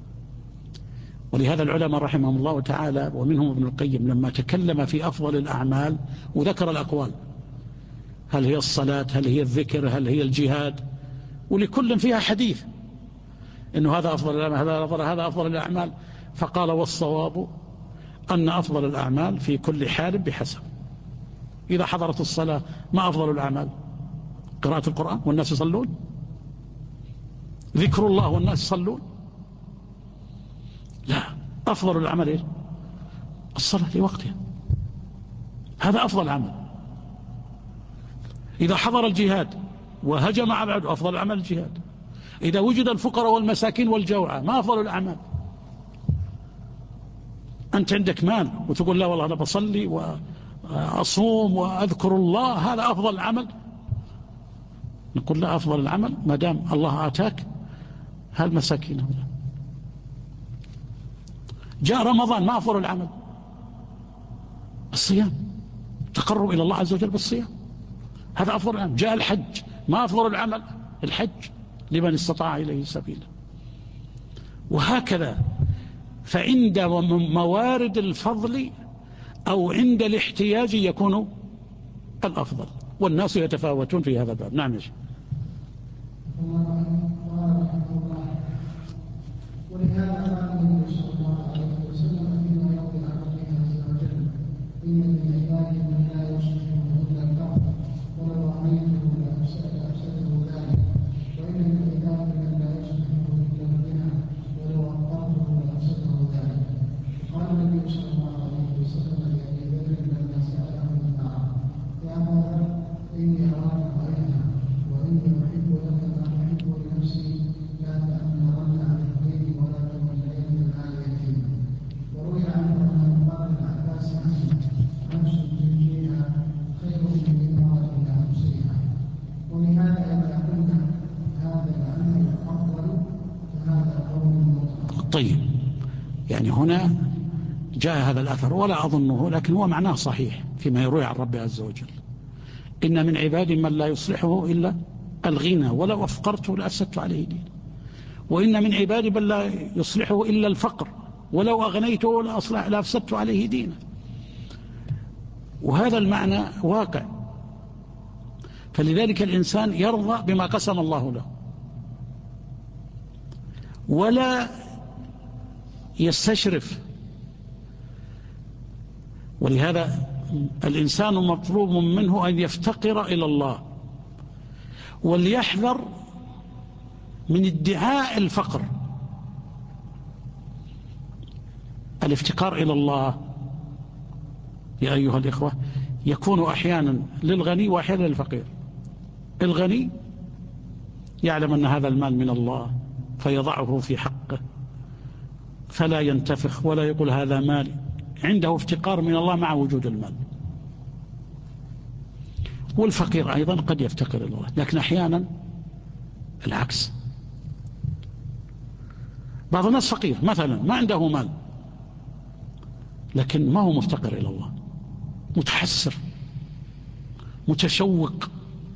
ولهذا العلماء رحمهم الله تعالى ومنهم ابن القيم لما تكلم في أفضل الأعمال وذكر الأقوال، هل هي الصلاة، هل هي الذكر، هل هي الجهاد، ولكل فيها حديث إنه هذا أفضل الأعمال، هذا أفضل الأعمال، فقال والصواب أن أفضل الأعمال في كل حال بحسب. إذا حضرت الصلاة ما أفضل الأعمال؟ قراءة القرآن والناس يصلون، ذكر الله والناس يصلون، لا، أفضل العمل إيه؟ الصلاة لوقتها، هذا أفضل عمل. إذا حضر الجهاد وهجم على العدو أفضل العمل الجهاد. إذا وجد الفقراء والمساكين والجوعى ما أفضل الأعمال؟ أنت عندك مال وتقول لا والله أنا بصلي وأصوم وأذكر الله، هذا أفضل العمل؟ نقول لا، أفضل العمل ما دام الله آتاك هالمساكين هؤلاء. جاء رمضان ما أفضل العمل؟ الصيام، تقرب إلى الله عز وجل بالصيام، هذا أفضل العمل. جاء الحج ما أفضل العمل؟ الحج لمن استطاع إليه سبيلا. وهكذا، فعند موارد الفضل أو عند الاحتياج يكون الأفضل، والناس يتفاوتون في هذا الباب. نعم يا شيخ. ولهذا قال النبي صلى الله عليه وسلم فيما يروي عن ربه عز وجل: إن من عبادي من لا يصلحه إلا الفقر ولو رأيته لأفسده ذلك، وإن من عبادي من لا يصلحه إلا الغنى ولو أفقرته لأفسده ذلك. قال النبي صلى الله عليه وسلم لأبي بكر لما سأله النار: يا أبا بكر إني أراك عينها وإني أحب لك ما أحب لنفسي، لا تأمرن عن الغيب ولا تولين المال يتيم. وروي عنه أنه قال العباس عنه: نفس تنجيها خير من امرأة أنفسها. ولهذا إذا قلنا هذا العمل الأفضل فهذا قول مطلق. طيب، يعني هنا جاء هذا الأثر ولا أظنه، لكن هو معناه صحيح فيما يروي عن ربه عز وجل: إن من عبادي من لا يصلحه إلا الغنى ولو أفقرته لأفسدت عليه دين، وإن من عبادي من لا يصلحه إلا الفقر ولو أغنيته لأفسدت عليه دينه. وهذا المعنى واقع. فلذلك الإنسان يرضى بما قسم الله له ولا يستشرف. ولهذا الإنسان مطلوب منه أن يفتقر إلى الله، وليحذر من ادعاء الفقر. الافتقار إلى الله يا أيها الإخوة يكون أحيانا للغني وأحيانا للفقير. الغني يعلم أن هذا المال من الله فيضعه في حقه فلا ينتفخ ولا يقول هذا مالي، عنده افتقار من الله مع وجود المال. والفقير أيضا قد يفتقر إلى الله، لكن أحيانا العكس. بعض الناس فقير مثلا ما عنده مال، لكن ما هو مفتقر إلى الله، متحسر متشوق.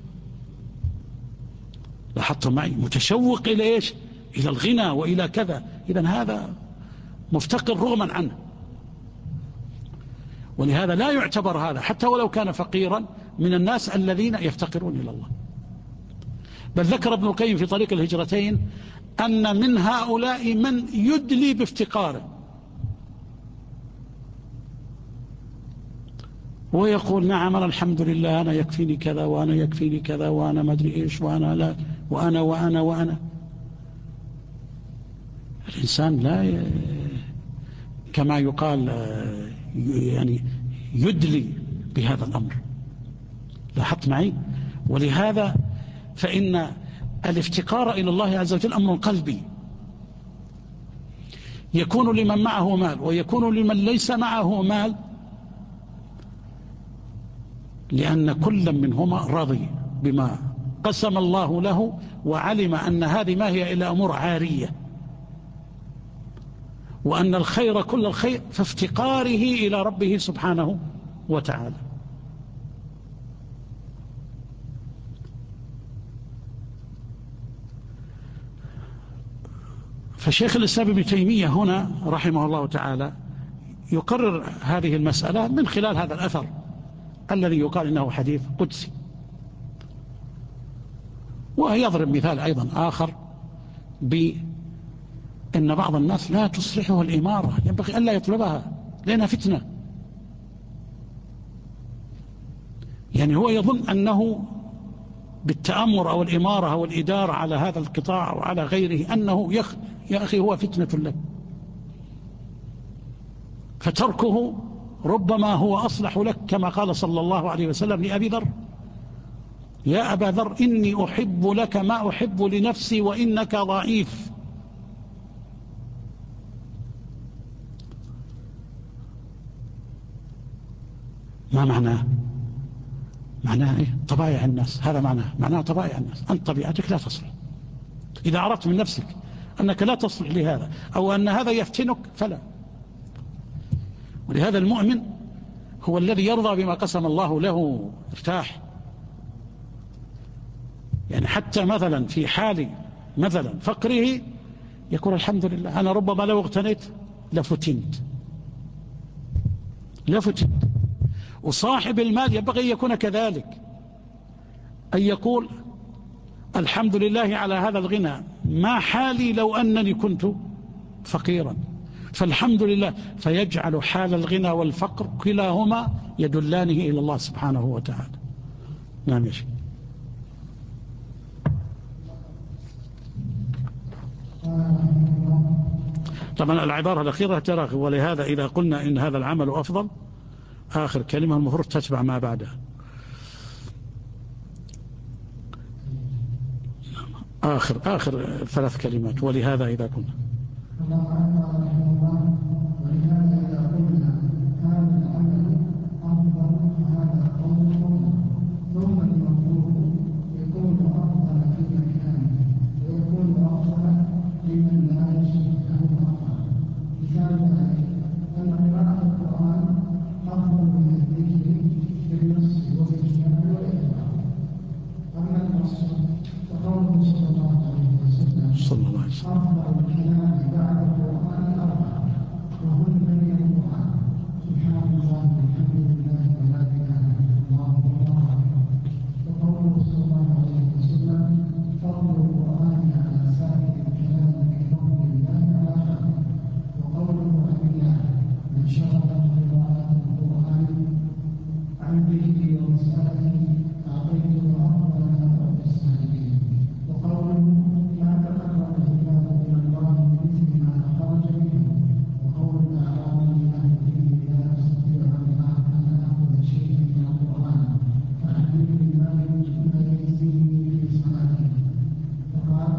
لاحظت معي؟ متشوق إلى إيش؟ إلى الغنى وإلى كذا. إذن هذا مفتقر رغما عنه. ولهذا لا يعتبر هذا حتى ولو كان فقيرا من الناس الذين يفتقرون إلى الله. بل ذكر ابن القيم في طريق الهجرتين أن من هؤلاء من يدلي بافتقاره ويقول نعم أنا الحمد لله أنا يكفيني كذا وأنا يكفيني كذا وأنا ما أدري إيش وأنا لا وأنا الإنسان لا كما يقال يعني يدلي بهذا الأمر. لاحظت معي؟ ولهذا فإن الافتقار إلى الله عز وجل أمر قلبي يكون لمن معه مال ويكون لمن ليس معه مال، لأن كل منهما راضي بما قسم الله له وعلم أن هذه ما هي إلا أمور عارية، وأن الخير كل الخير في افتقاره إلى ربه سبحانه وتعالى. فشيخ الإسلام ابن تيمية هنا رحمه الله تعالى يقرر هذه المسألة من خلال هذا الأثر الذي يقال إنه حديث قدسي. ويضرب مثال أيضا آخر بأن بعض الناس لا تصلحه الإمارة، ينبغي ألا يطلبها لأنها فتنة. يعني هو يظن أنه بالتأمر أو الإمارة أو الإدارة على هذا القطاع أو على غيره أنه يا أخي هو فتنة لك، فتركه ربما هو أصلح لك، كما قال صلى الله عليه وسلم لأبي ذر: يا أبا ذر إني أحب لك ما أحب لنفسي وإنك ضعيف. ما معناه؟ معناه إيه؟ طبائع الناس، هذا معناه طبائع الناس. أنت طبيعتك لا تصلح. إذا عرفت من نفسك أنك لا تصلح لهذا أو أن هذا يفتنك فلا. ولهذا المؤمن هو الذي يرضى بما قسم الله له، ارتاح. يعني حتى مثلا في حال مثلا فقره يقول الحمد لله، أنا ربما لو اغتنيت لفتنت. وصاحب المال ينبغي أن يكون كذلك، أن يقول الحمد لله على هذا الغنى، ما حالي لو أنني كنت فقيرا، فالحمد لله. فيجعل حال الغنى والفقر كلاهما يدلانه إلى الله سبحانه وتعالى. نعم يا شيخ. طبعا العبارة الأخيرة تراخي، ولهذا إذا قلنا إن هذا العمل أفضل، آخر كلمة المفروض تتبع ما بعدها. آخر 3 كلمات، ولهذا إذا قلنا صلى الله عليه وسلم. أفضل الكلام بعد القرآن 4 وهن من القرآن: سبحان الله والحمد لله ولا إله إلا الله والله أكبر. وقوله صلى الله عليه وسلم: فضل القرآن على سائر الكلام بفضل الله على خلقه. وقوله أنبياء: من شرط قراءة القرآن عن ذكره ومسألته أعطيته أفضل من رب السائلين. وقوله: ما تقرب العباد إلى الله بمثل ما خرج منه. وقول الأعرابي أهل الدين: لا أستطيع أن آخذ شيئا من القرآن فأعلمني ما يجزيني في صلاتي. فقال: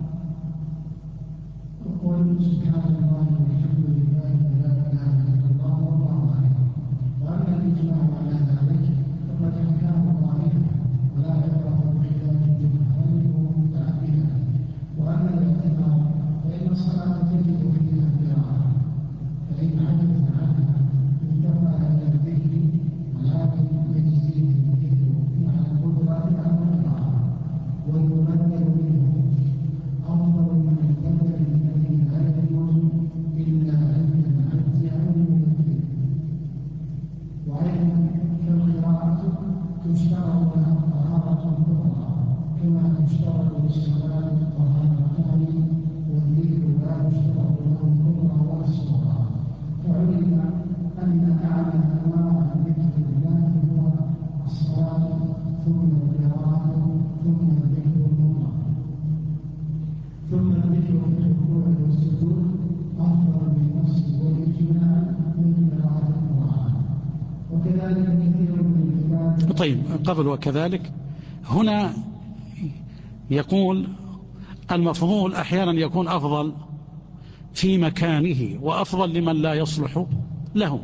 وقل سبحان الله والحمد لله ولا إله إلا الله والله أكبر. وأما الإجماع على ذلك فقد حكاه ضعيفا ولا عبرة بخلافه فهمه متعبدا. وأما الاعتبار فإن الصلاة تجد فيها قراءة، فإن عجز عنها انتقل إلى الذكر، ولكن يجزيه الذكر مع القدرة على القراءة، ويبدل منه أفضل من البدل الذي لا يجوز إلا أن ينعزل عن الذكر. وأيضا فالقراءة تشترط لها طهارة أخرى كما تشترط والصلاة طهارتان والذكر لا يشترط له الكبرى ولا الصغرى. فعلم أن أعلى أنواع ذكر الله هو الصلاة ثم القراءة ثم الذكر المطلق ثم الذكر في الركوع والسجود أفضل بالنص والإجماع من قراءة القرآن. وكذلك كثير من العباد. طيب، قبل وكذلك هنا يقول المفضول أحيانا يكون أفضل في مكانه وأفضل لمن لا يصلح له،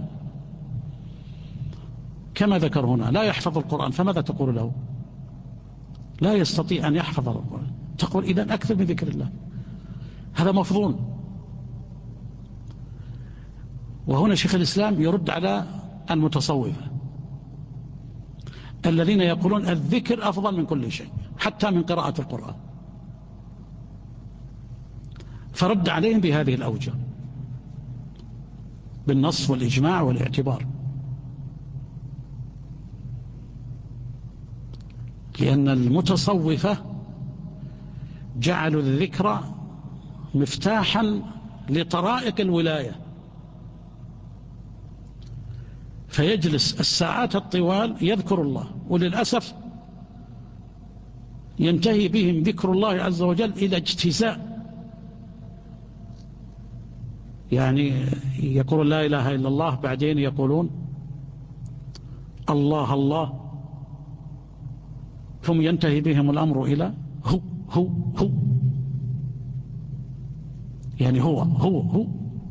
كما ذكر هنا لا يحفظ القرآن، فماذا تقول له؟ لا يستطيع أن يحفظ القرآن، تقول إذن أكثر من ذكر الله، هذا مفضول. وهنا شيخ الإسلام يرد على المتصوفة الذين يقولون الذكر أفضل من كل شيء حتى من قراءة القرآن، فرد عليهم بهذه الأوجه بالنص والإجماع والاعتبار، لأن المتصوفة جعلوا الذكر مفتاحا لطرائق الولاية، فيجلس الساعات الطوال يذكر الله، وللأسف ينتهي بهم ذكر الله عز وجل إلى اجتزاء، يعني يقول لا إله إلا الله، بعدين يقولون الله الله، ثم ينتهي بهم الأمر إلى هو هو هو، يعني هو،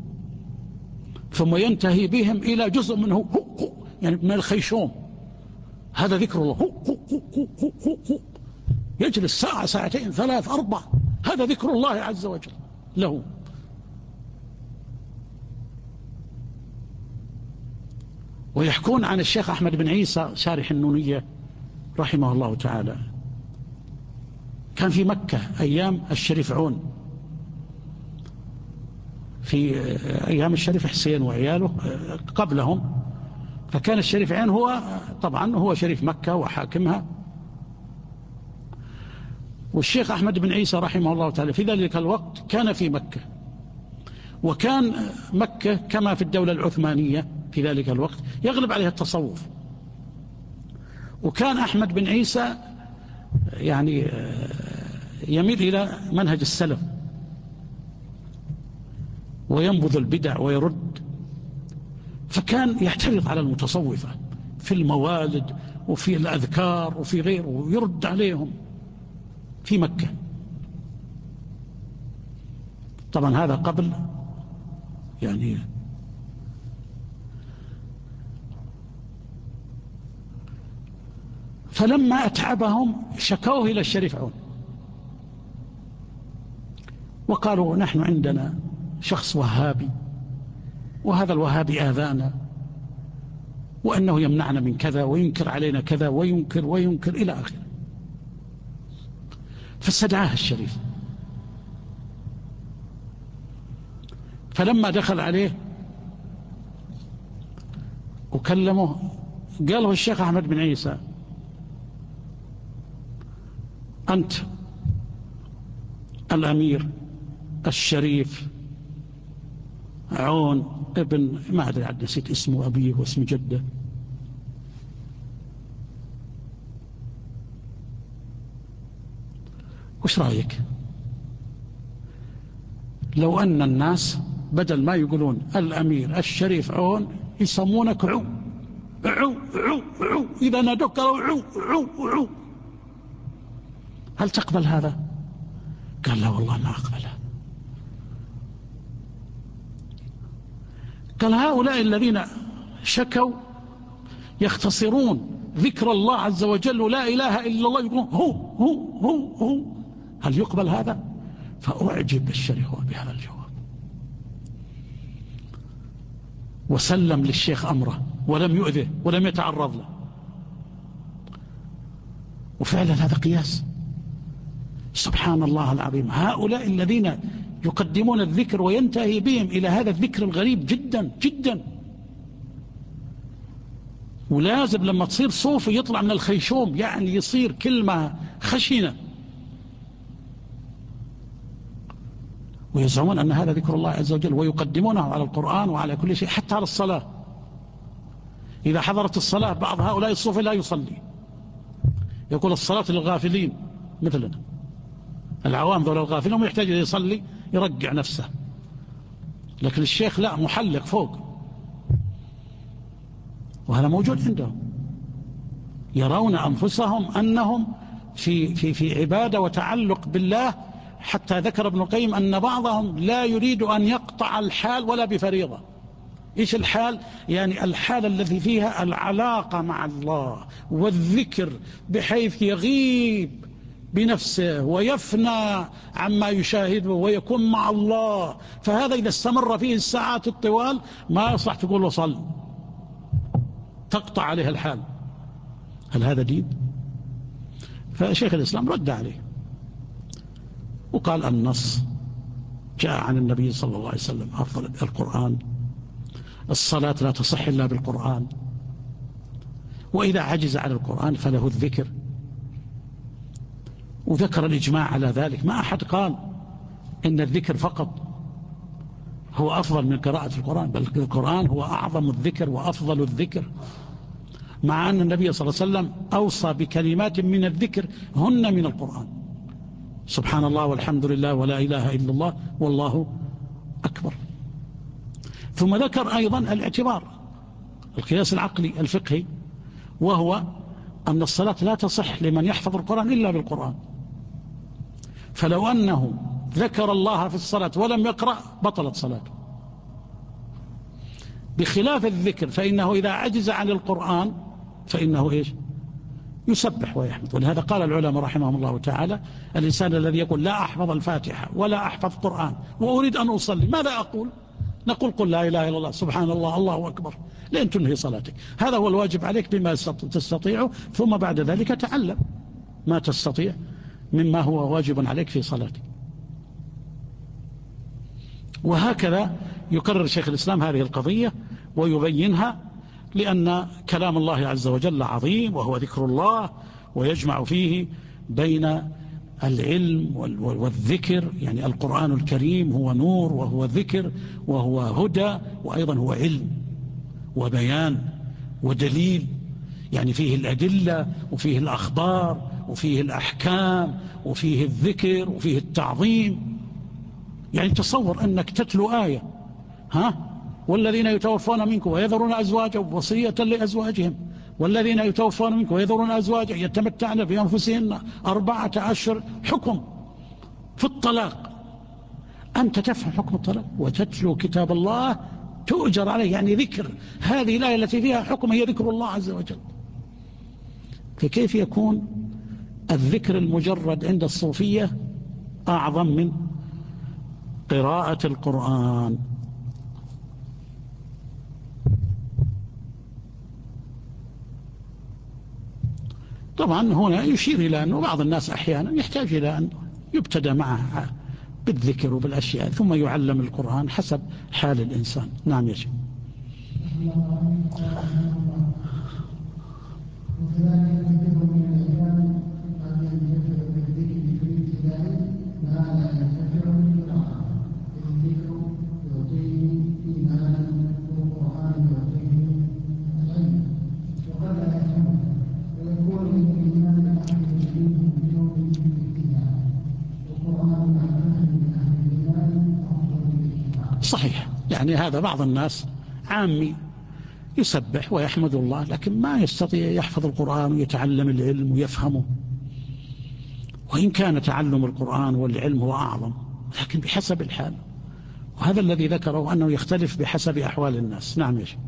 ثم ينتهي بهم إلى جزء منه هو، يعني من الخيشوم، هذا ذكر الله، هو يجلس ساعة ساعتين ثلاث أربع، هذا ذكر الله عز وجل له. ويحكون عن الشيخ أحمد بن عيسى شارح النونية رحمه الله تعالى، كان في مكة أيام الشريف عون، في أيام الشريف حسين وعياله قبلهم، فكان الشريف عين هو طبعا هو شريف مكة وحاكمها، والشيخ أحمد بن عيسى رحمه الله تعالى في ذلك الوقت كان في مكة، وكان مكة كما في الدولة العثمانية في ذلك الوقت يغلب عليها التصوف، وكان أحمد بن عيسى يعني يميل إلى منهج السلف وينبذ البدع ويرد، فكان يعترض على المتصوفة في الموالد وفي الأذكار وفي غيره، ويرد عليهم في مكة. طبعا هذا قبل يعني فلما أتعبهم شكوه إلى الشريف عون وقالوا نحن عندنا شخص وهابي، وهذا الوهابي آذانا، وأنه يمنعنا من كذا وينكر علينا كذا وينكر إلى آخره. فاستدعاه الشريف، فلما دخل عليه وكلمه قال له الشيخ أحمد بن عيسى أنت الأمير الشريف عون ابن ما أدري عاد نسيت اسمه أبيه واسم جده، وش رأيك لو أن الناس بدل ما يقولون الأمير الشريف عون يسمونك عو عو عو عو، إذا نادوك قالوا عو عو عو، هل تقبل هذا؟ قال لا والله ما أقبله. قال هؤلاء الذين شكوا يختصرون ذكر الله عز وجل ولا إله إلا الله يقولون هو، هل يقبل هذا؟ فأعجب الشريف بهذا الجواب وسلم للشيخ أمره ولم يؤذه ولم يتعرض له. وفعلا هذا قياس، سبحان الله العظيم، هؤلاء الذين يقدمون الذكر وينتهي بهم إلى هذا الذكر الغريب جدا جدا، ولازم لما تصير صوفي يطلع من الخيشوم، يعني يصير كلمة خشنة ويزعمون أن هذا ذكر الله عز وجل، ويقدمونه على القرآن وعلى كل شيء حتى على الصلاة. إذا حضرت الصلاة بعض هؤلاء الصوفية لا يصلي، يقول الصلاة للغافلين مثلنا العوام ذول الغافلين، وما يحتاج يصلي يرجع نفسه، لكن الشيخ لا، محلق فوق. وهذا موجود عندهم، يرون أنفسهم أنهم في عبادة وتعلق بالله، حتى ذكر ابن القيم أن بعضهم لا يريد أن يقطع الحال ولا بفريضة. إيش الحال؟ يعني الحال الذي فيها العلاقة مع الله والذكر، بحيث يغيب بنفسه ويفنى عما يشاهده ويكون مع الله. فهذا إذا استمر فيه الساعات الطوال ما يصح تقول له صل، تقطع عليه الحال. هل هذا دين؟ فشيخ الإسلام رد عليه وقال النص جاء عن النبي صلى الله عليه وسلم أفضل القرآن، الصلاة لا تصح إلا بالقرآن، وإذا عجز عن القرآن فله الذكر، وذكر الإجماع على ذلك. ما أحد قال إن الذكر فقط هو أفضل من قراءة القرآن، بل القرآن هو أعظم الذكر وأفضل الذكر، مع أن النبي صلى الله عليه وسلم أوصى بكلمات من الذكر هن من القرآن: سبحان الله والحمد لله ولا إله إلا الله والله أكبر. ثم ذكر أيضا الاعتبار، القياس العقلي الفقهي، وهو أن الصلاة لا تصح لمن يحفظ القرآن إلا بالقرآن. فلو أنه ذكر الله في الصلاة ولم يقرأ بطلت صلاته، بخلاف الذكر فإنه إذا عجز عن القرآن فإنه إيش؟ يسبح ويحمد. ولهذا قال العلماء رحمهم الله تعالى: الإنسان الذي يقول لا أحفظ الفاتحة ولا أحفظ قرآن وأريد أن أصلي ماذا أقول؟ نقول قل لا إله إلا الله، سبحان الله، الله أكبر، لين تنهي صلاتك. هذا هو الواجب عليك بما تستطيعه، ثم بعد ذلك تعلم ما تستطيع مما هو واجب عليك في صلاتك. وهكذا يكرر شيخ الإسلام هذه القضية ويبينها، لأن كلام الله عز وجل عظيم وهو ذكر الله، ويجمع فيه بين العلم والذكر. يعني القرآن الكريم هو نور وهو ذكر وهو هدى، وأيضا هو علم وبيان ودليل، يعني فيه الأدلة وفيه الأخبار وفيه الأحكام وفيه الذكر وفيه التعظيم. يعني تصور أنك تتلو آية والذين يتوفون منكم ويذرون أزواجا وصية لأزواجهم، والذين يتوفون منكم ويذرون أزواجا يتمتعن بأنفسهن 4 أشهر، حكم في الطلاق. أنت تفهم حكم الطلاق وتتلو كتاب الله تؤجر عليه، يعني ذكر. هذه الآية التي فيها حكم هي ذكر الله عز وجل. فكيف يكون الذكر المجرد عند الصوفية أعظم من قراءة القرآن؟ طبعا هنا يشير إلى أنه بعض الناس أحيانا يحتاج إلى أن يبتدى معه بالذكر وبالأشياء ثم يعلم القرآن حسب حال الإنسان. نعم يا شيخ. صحيح، يعني هذا بعض الناس عامي يسبح ويحمد الله، لكن ما يستطيع يحفظ القرآن ويتعلم العلم ويفهمه. وإن كان تعلم القرآن والعلم هو أعظم، لكن بحسب الحال، وهذا الذي ذكره أنه يختلف بحسب أحوال الناس. نعم يا شيخ.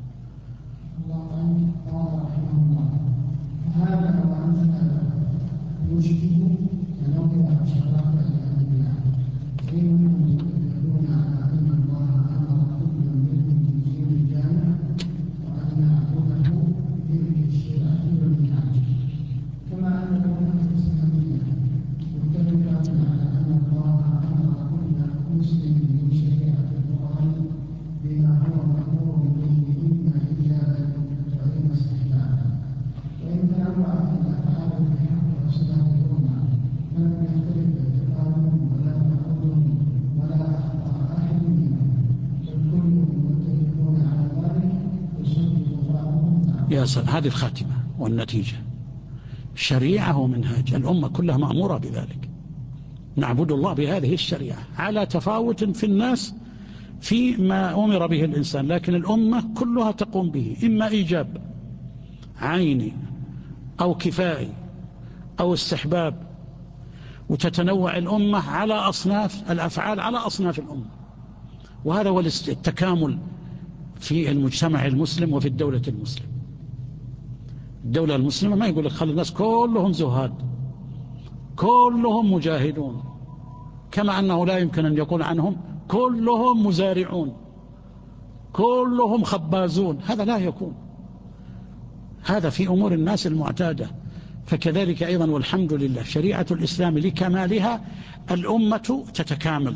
يا سلام، هذه الخاتمة والنتيجة. شريعة ومنهاج، الأمة كلها مأمورة بذلك. نعبد الله بهذه الشريعة على تفاوت في الناس فيما أمر به الإنسان، لكن الأمة كلها تقوم به، إما إيجاب عيني أو كفائي أو استحباب. وتتنوع الأمة على أصناف الأفعال، على أصناف الأمة. وهذا هو التكامل في المجتمع المسلم وفي الدولة المسلمة. الدولة المسلمة ما يقول لك خلي الناس كلهم زهاد، كلهم مجاهدون، كما أنه لا يمكن أن يقول عنهم كلهم مزارعون، كلهم خبازون. هذا لا يكون، هذا في أمور الناس المعتادة. فكذلك أيضا والحمد لله شريعة الإسلام لكمالها الأمة تتكامل،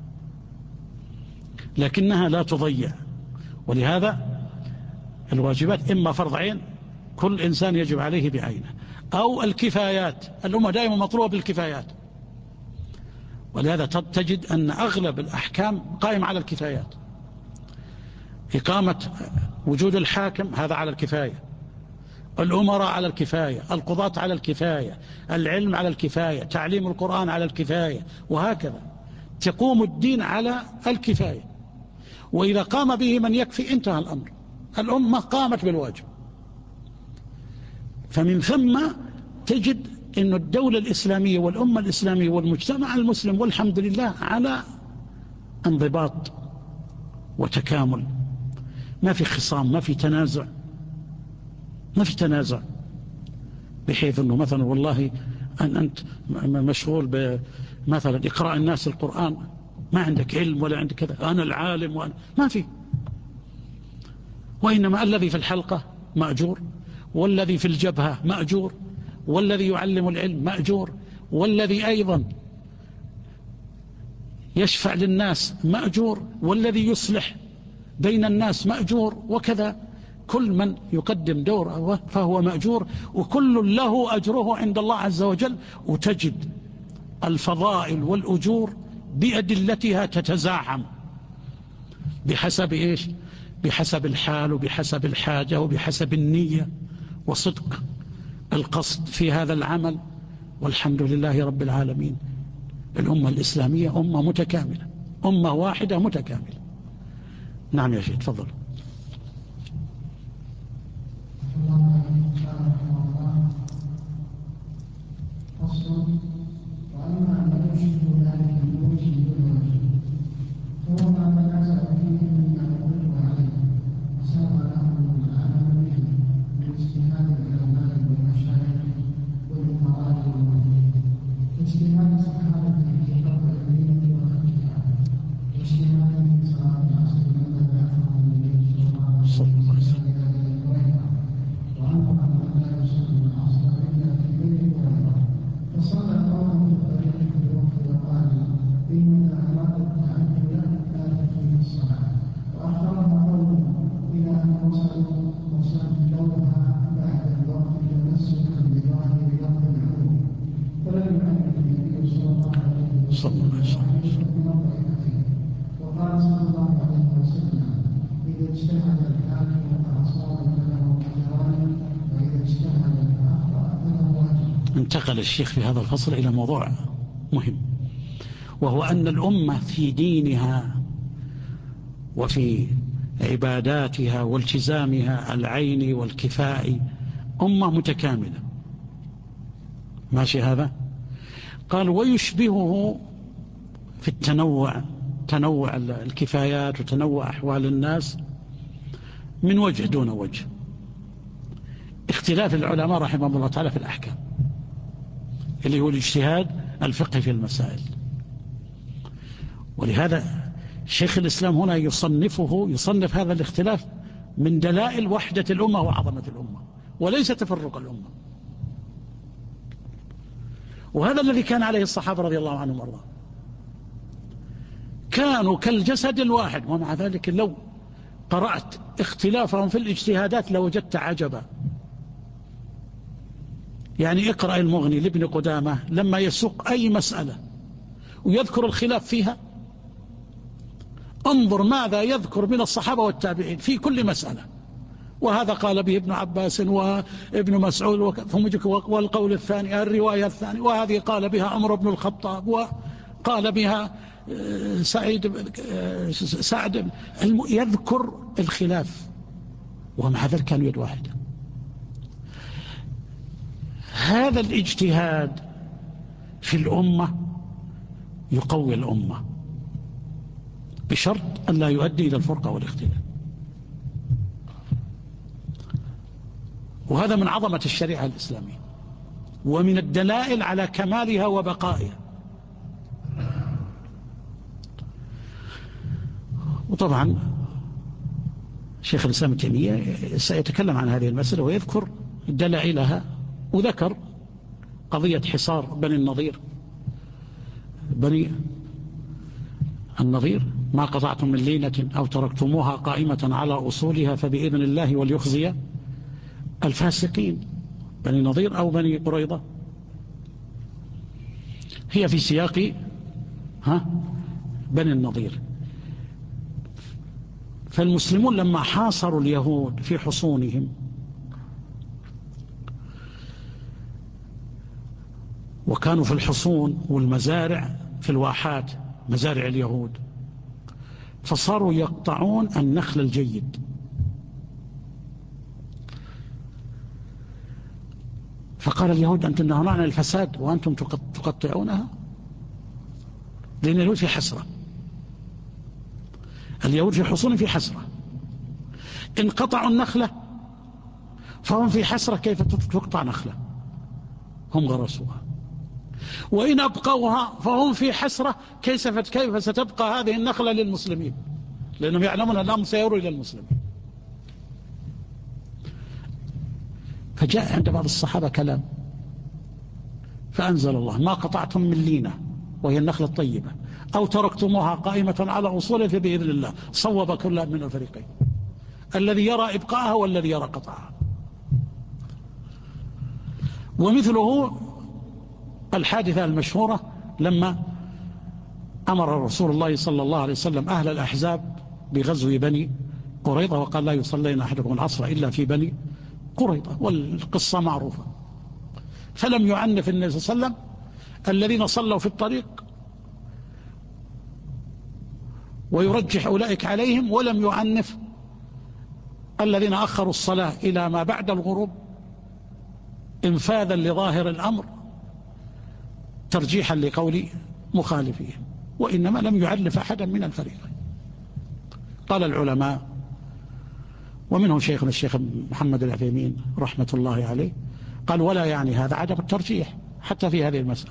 لكنها لا تضيع. ولهذا الواجبات إما فرض عين كل إنسان يجب عليه بعينه، أو الكفايات. الأمة دائما مطلوبة بالكفايات، ولهذا تجد أن أغلب الأحكام قائمة على الكفايات. إقامة وجود الحاكم هذا على الكفاية، الأمراء على الكفاية، القضاة على الكفاية، العلم على الكفاية، تعليم القرآن على الكفاية، وهكذا تقوم الدين على الكفاية. وإذا قام به من يكفي انتهى الأمر، الأمة قامت بالواجب. فمن ثم تجد أن الدولة الإسلامية والأمة الإسلامية والمجتمع المسلم والحمد لله على انضباط وتكامل، ما في خصام، ما في تنازع، ما في تنازع، بحيث أنه مثلا والله أنت مشغول بمثلا إقراء الناس القرآن، ما عندك علم ولا عندك كذا، أنا العالم وأنا ما في. وإنما الذي في الحلقة مأجور، والذي في الجبهة مأجور، والذي يعلم العلم مأجور، والذي أيضا يشفع للناس مأجور، والذي يصلح بين الناس مأجور، وكذا كل من يقدم دوره فهو مأجور، وكل له أجره عند الله عز وجل. وتجد الفضائل والأجور بأدلتها تتزاحم بحسب إيش؟ بحسب الحال وبحسب الحاجة وبحسب النية وصدق القصد في هذا العمل. والحمد لله رب العالمين، الأمة الإسلامية أمة متكاملة، أمة واحدة متكاملة. نعم يا شيخ تفضل. انتقل الشيخ في هذا الفصل إلى موضوع مهم، وهو أن الأمة في دينها وفي عباداتها والتزامها العيني والكفائي أمة متكاملة. ماشي هذا؟ قال ويشبهه في التنوع، تنوع الكفايات وتنوع أحوال الناس من وجه دون وجه، اختلاف العلماء رحمهم الله تعالى في الأحكام اللي هو الاجتهاد الفقهي في المسائل. ولهذا شيخ الإسلام هنا يصنف هذا الاختلاف من دلائل وحدة الأمة وعظمة الأمة، وليس تفرق الأمة. وهذا الذي كان عليه الصحابة رضي الله عنهم وارضاهم، كانوا كالجسد الواحد، ومع ذلك لو قرأت اختلافهم في الاجتهادات لوجدت عجبا. يعني اقرأ المغني لابن قدامة لما يسوق أي مسألة ويذكر الخلاف فيها، انظر ماذا يذكر من الصحابة والتابعين في كل مسألة، وهذا قال به ابن عباس وابن مسعود والقول الثاني الرواية الثانية، وهذه قال بها عمر بن الخطاب وقال بها سعد يذكر الخلاف، ومع ذلك كانوا يد واحدة. هذا الاجتهاد في الأمة يقوي الأمة بشرط أن لا يؤدي إلى الفرقة والاختلاف. وهذا من عظمة الشريعة الإسلامية ومن الدلائل على كمالها وبقائها. وطبعا شيخ الإسلام ابن تيمية سيتكلم عن هذه المسألة ويذكر دلائلها، وذكر قضية حصار بني النضير ما قطعتم من لينة أو تركتموها قائمة على أصولها فبإذن الله وليخزي الفاسقين. بني النضير أو بني قريظة هي في سياق بني النضير. فالمسلمون لما حاصروا اليهود في حصونهم وكانوا في الحصون والمزارع في الواحات مزارع اليهود، فصاروا يقطعون النخل الجيد. فقال اليهود أنتم تنهون عن الفساد وأنتم تقطعونها، لأن اليهود في حسرة، اليهود في حصون في حسرة. إن قطعوا النخلة فهم في حسرة كيف تقطع نخلة هم غرسوها، وإن أبقوها فهم في حسرة كيف ستبقى هذه النخلة للمسلمين، لأنهم يعلمون الأمر سيور إلى المسلمين. فجاء عند بعض الصحابة كلام فأنزل الله ما قطعتم من لينة وهي النخلة الطيبة أو تركتموها قائمة على أصولها فبإذن الله صوب كل من الفريقين، الذي يرى إبقاءها والذي يرى قطعها. ومثله الحادثة المشهورة لما أمر رسول الله صلى الله عليه وسلم أهل الأحزاب بغزو بني قريظة وقال لا يصلين أحدكم العصر إلا في بني قريظة، والقصة معروفة. فلم يعنف النبي صلى الله عليه وسلم الذين صلوا في الطريق ويرجح أولئك عليهم، ولم يعنف الذين أخروا الصلاة إلى ما بعد الغروب انفاذا لظاهر الأمر ترجيحا لقول مخالفهم، وإنما لم يعرف أحدا من الفريقين. قال العلماء ومنهم شيخنا الشيخ محمد العثيمين رحمة الله عليه قال ولا يعني هذا عدم الترجيح حتى في هذه المسألة،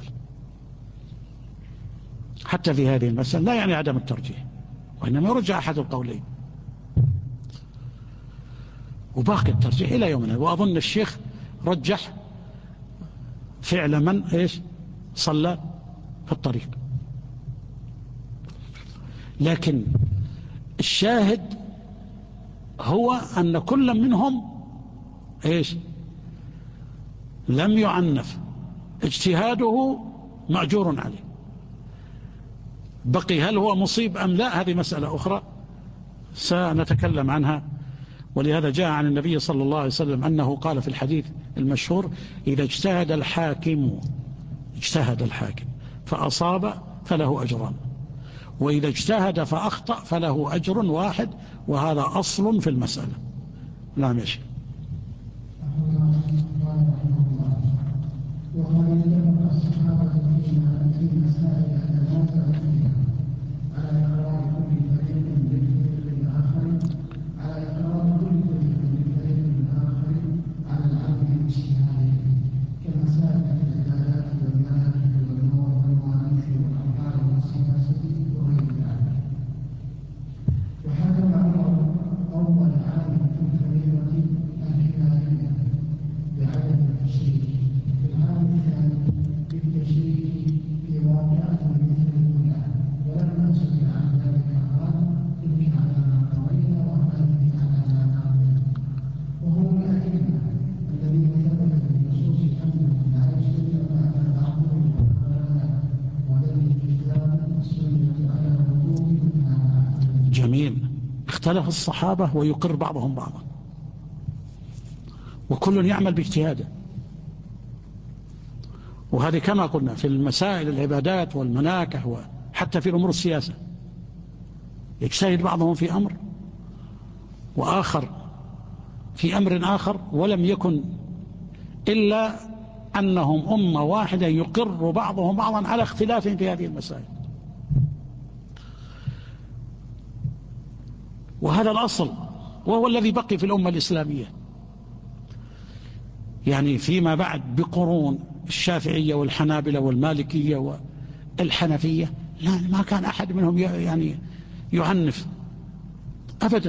حتى في هذه المسألة لا يعني عدم الترجيح، وإنما يرجع أحد القولين وباقي الترجيح إلى يومنا. وأظن الشيخ رجح فعل من صلى في الطريق. لكن الشاهد هو أن كل منهم لم يعنف، اجتهاده مأجور عليه. بقي هل هو مصيب أم لا هذه مسألة أخرى سنتكلم عنها. ولهذا جاء عن النبي صلى الله عليه وسلم أنه قال في الحديث المشهور إذا اجتهد الحاكم فأصاب فله أجران، وإذا اجتهد فأخطأ فله أجر واحد، وهذا أصل في المسألة. نعم يا شيخ. وقد اتفق الصحابة في مسائل تنازعوا فيها على إقرار كل فريق بالفريق الآخر، على إقرار كل فريق بالفريق الآخر على العدل الاجتهادي كمسائل العبادات والملائكة والنور والمواريث والأرحام والسياسة وغير ذلك. وحكم عمر أول عام في الفريضة الكفاية بعدم التشريك، في العام الثاني بالتشريك في واقعة مثل الأولى، ولما سئل عن ذلك قال إني على ما قضينا وأخذني على ما قضينا. وهم الأئمة الذين ثبت بالنصوص أنهم لا يجتمعون على بعضهم ولا وبين الكتاب والسنة على وجوب هذا. جميل. اختلف الصحابة ويقر بعضهم بعضا، وكل يعمل باجتهاده. وهذه كما قلنا في المسائل العبادات والمناكح وحتى في أمور السياسة، يجتهد بعضهم في أمر وآخر في أمر آخر، ولم يكن إلا أنهم أمة واحدة يقر بعضهم بعضا على اختلاف في هذه المسائل. وهذا الأصل وهو الذي بقي في الأمة الإسلامية. يعني فيما بعد بقرون الشافعية والحنابلة والمالكية والحنفية لا، ما كان أحد منهم يعني يعنف أبدا،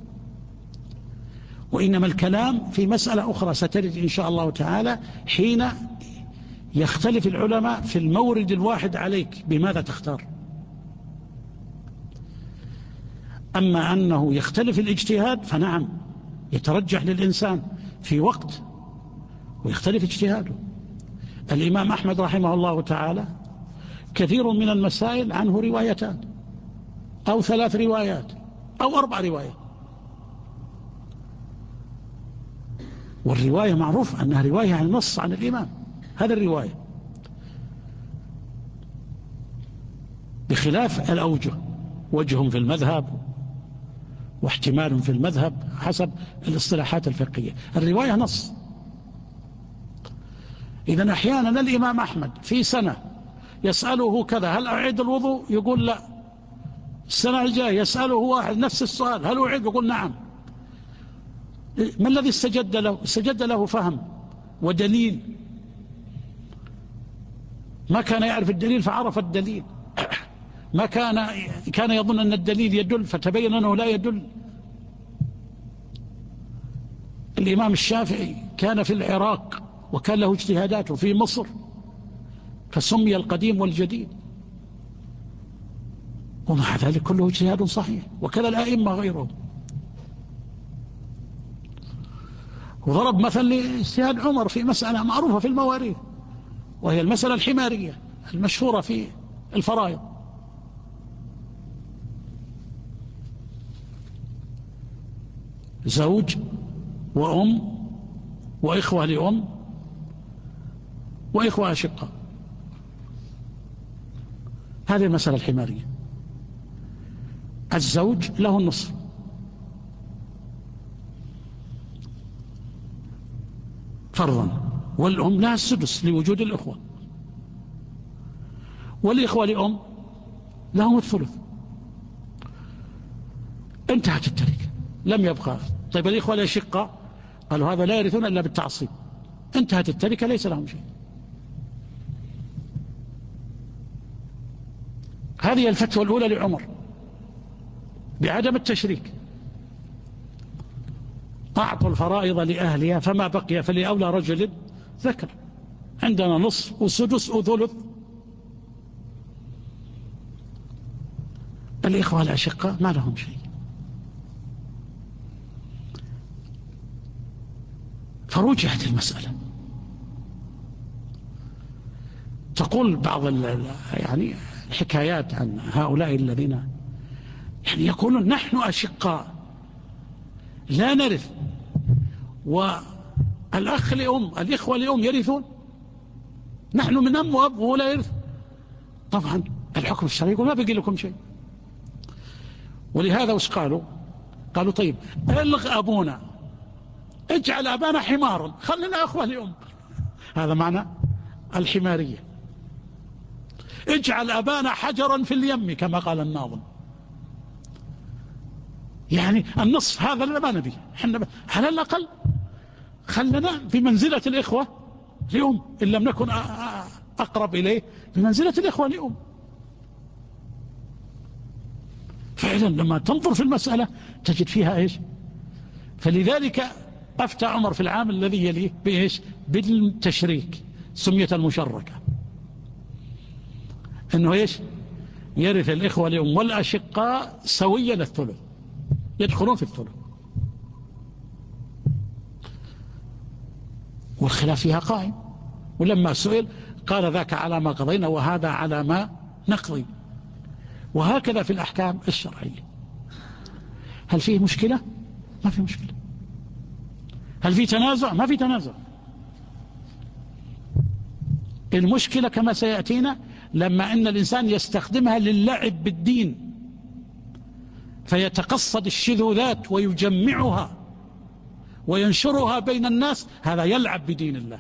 وإنما الكلام في مسألة أخرى سترد إن شاء الله تعالى حين يختلف العلماء في المورد الواحد عليك بماذا تختار. أما أنه يختلف الاجتهاد فنعم، يترجح للإنسان في وقت ويختلف اجتهاده. الإمام أحمد رحمه الله تعالى كثير من المسائل عنه روايتان أو 3 روايات أو 4 روايات، والرواية معروف أنها رواية عن نص عن الإمام، هذا الرواية، بخلاف الأوجه، وجه في المذهب واحتمال في المذهب حسب الاصطلاحات الفقهية. الرواية نص. إذن أحيانا الإمام أحمد في سنة يسأله كذا هل أعيد الوضوء؟ يقول لا. السنة الجاية يسأله واحد نفس السؤال هل أعيد؟ يقول نعم. ما الذي استجد له؟ استجد له فهم ودليل، ما كان يعرف الدليل فعرف الدليل، ما كان يظن أن الدليل يدل فتبين أنه لا يدل. الإمام الشافعي كان في العراق وكان له اجتهاداته في مصر، فسمي القديم والجديد، ومع ذلك كله اجتهاد صحيح، وكذا الأئمة غيرهم. وضرب مثل لاجتهاد عمر في مسألة معروفة في المواريث، وهي المسألة الحمارية المشهورة في الفرائض. زوج وأم وإخوة لأم وإخوة أشقاء، هذه المسألة الحمارية. الزوج له النصف، فرضا، والأم لها السدس لوجود الإخوة، والإخوة لأم لهم الثلث. انتهت التركة، لم يبقى. طيب الإخوة الأشقاء قالوا هذا لا يرثون إلا بالتعصيب، انتهت التركة، ليس لهم شيء. هذه الفتوى الأولى لعمر بعدم التشريك. أعطوا الفرائض لأهلها فما بقي فلأولى رجل ذكر، عندنا نصف وسدس وثلث. الإخوة الأشقاء ما لهم شيء. فرجعت المسألة. تقول بعض يعني الحكايات عن هؤلاء الذين يعني يقولون نحن أشقاء لا نرث، والأخ لأم الإخوة لأم يرثون، نحن من أم وأب وهو لا يرث. طبعا الحكم الشرعي يقول ما بقي لكم شيء. ولهذا وش قالوا؟ قالوا طيب الغ أبونا، اجعل أبانا حمارا، خلنا أخوة لأم. هذا معنى الحمارية. اجعل أبانا حجرا في اليم كما قال الناظم، يعني النصف هذا اللي ما نبي احنا، على الأقل خلنا بمنزلة الإخوة لأم، إن لم نكن أقرب إليه بمنزلة الإخوة لأم. فعلا لما تنظر في المسألة تجد فيها إيش. فلذلك أفتى عمر في العام الذي يليه بإيش؟ بالتشريك، سمية المشركة، إنه إيش؟ يرث الإخوة لأم والأشقاء سويا الثلث، يدخلون في الثلث، والخلاف فيها قائم. ولما سئل قال ذاك على ما قضينا وهذا على ما نقضي. وهكذا في الأحكام الشرعية. هل فيه مشكلة؟ ما في مشكلة. هل في تنازع؟ ما في تنازع. المشكلة كما سيأتينا لما أن الإنسان يستخدمها للعب بالدين، فيتقصد الشذوذات ويجمعها وينشرها بين الناس، هذا يلعب بدين الله.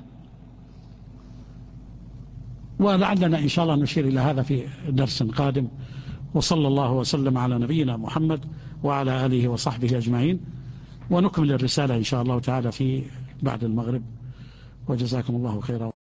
ولعلنا إن شاء الله نشير إلى هذا في درس قادم. وصلى الله وسلم على نبينا محمد وعلى آله وصحبه أجمعين، ونكمل الرسالة إن شاء الله تعالى في بعد المغرب. وجزاكم الله خيرا.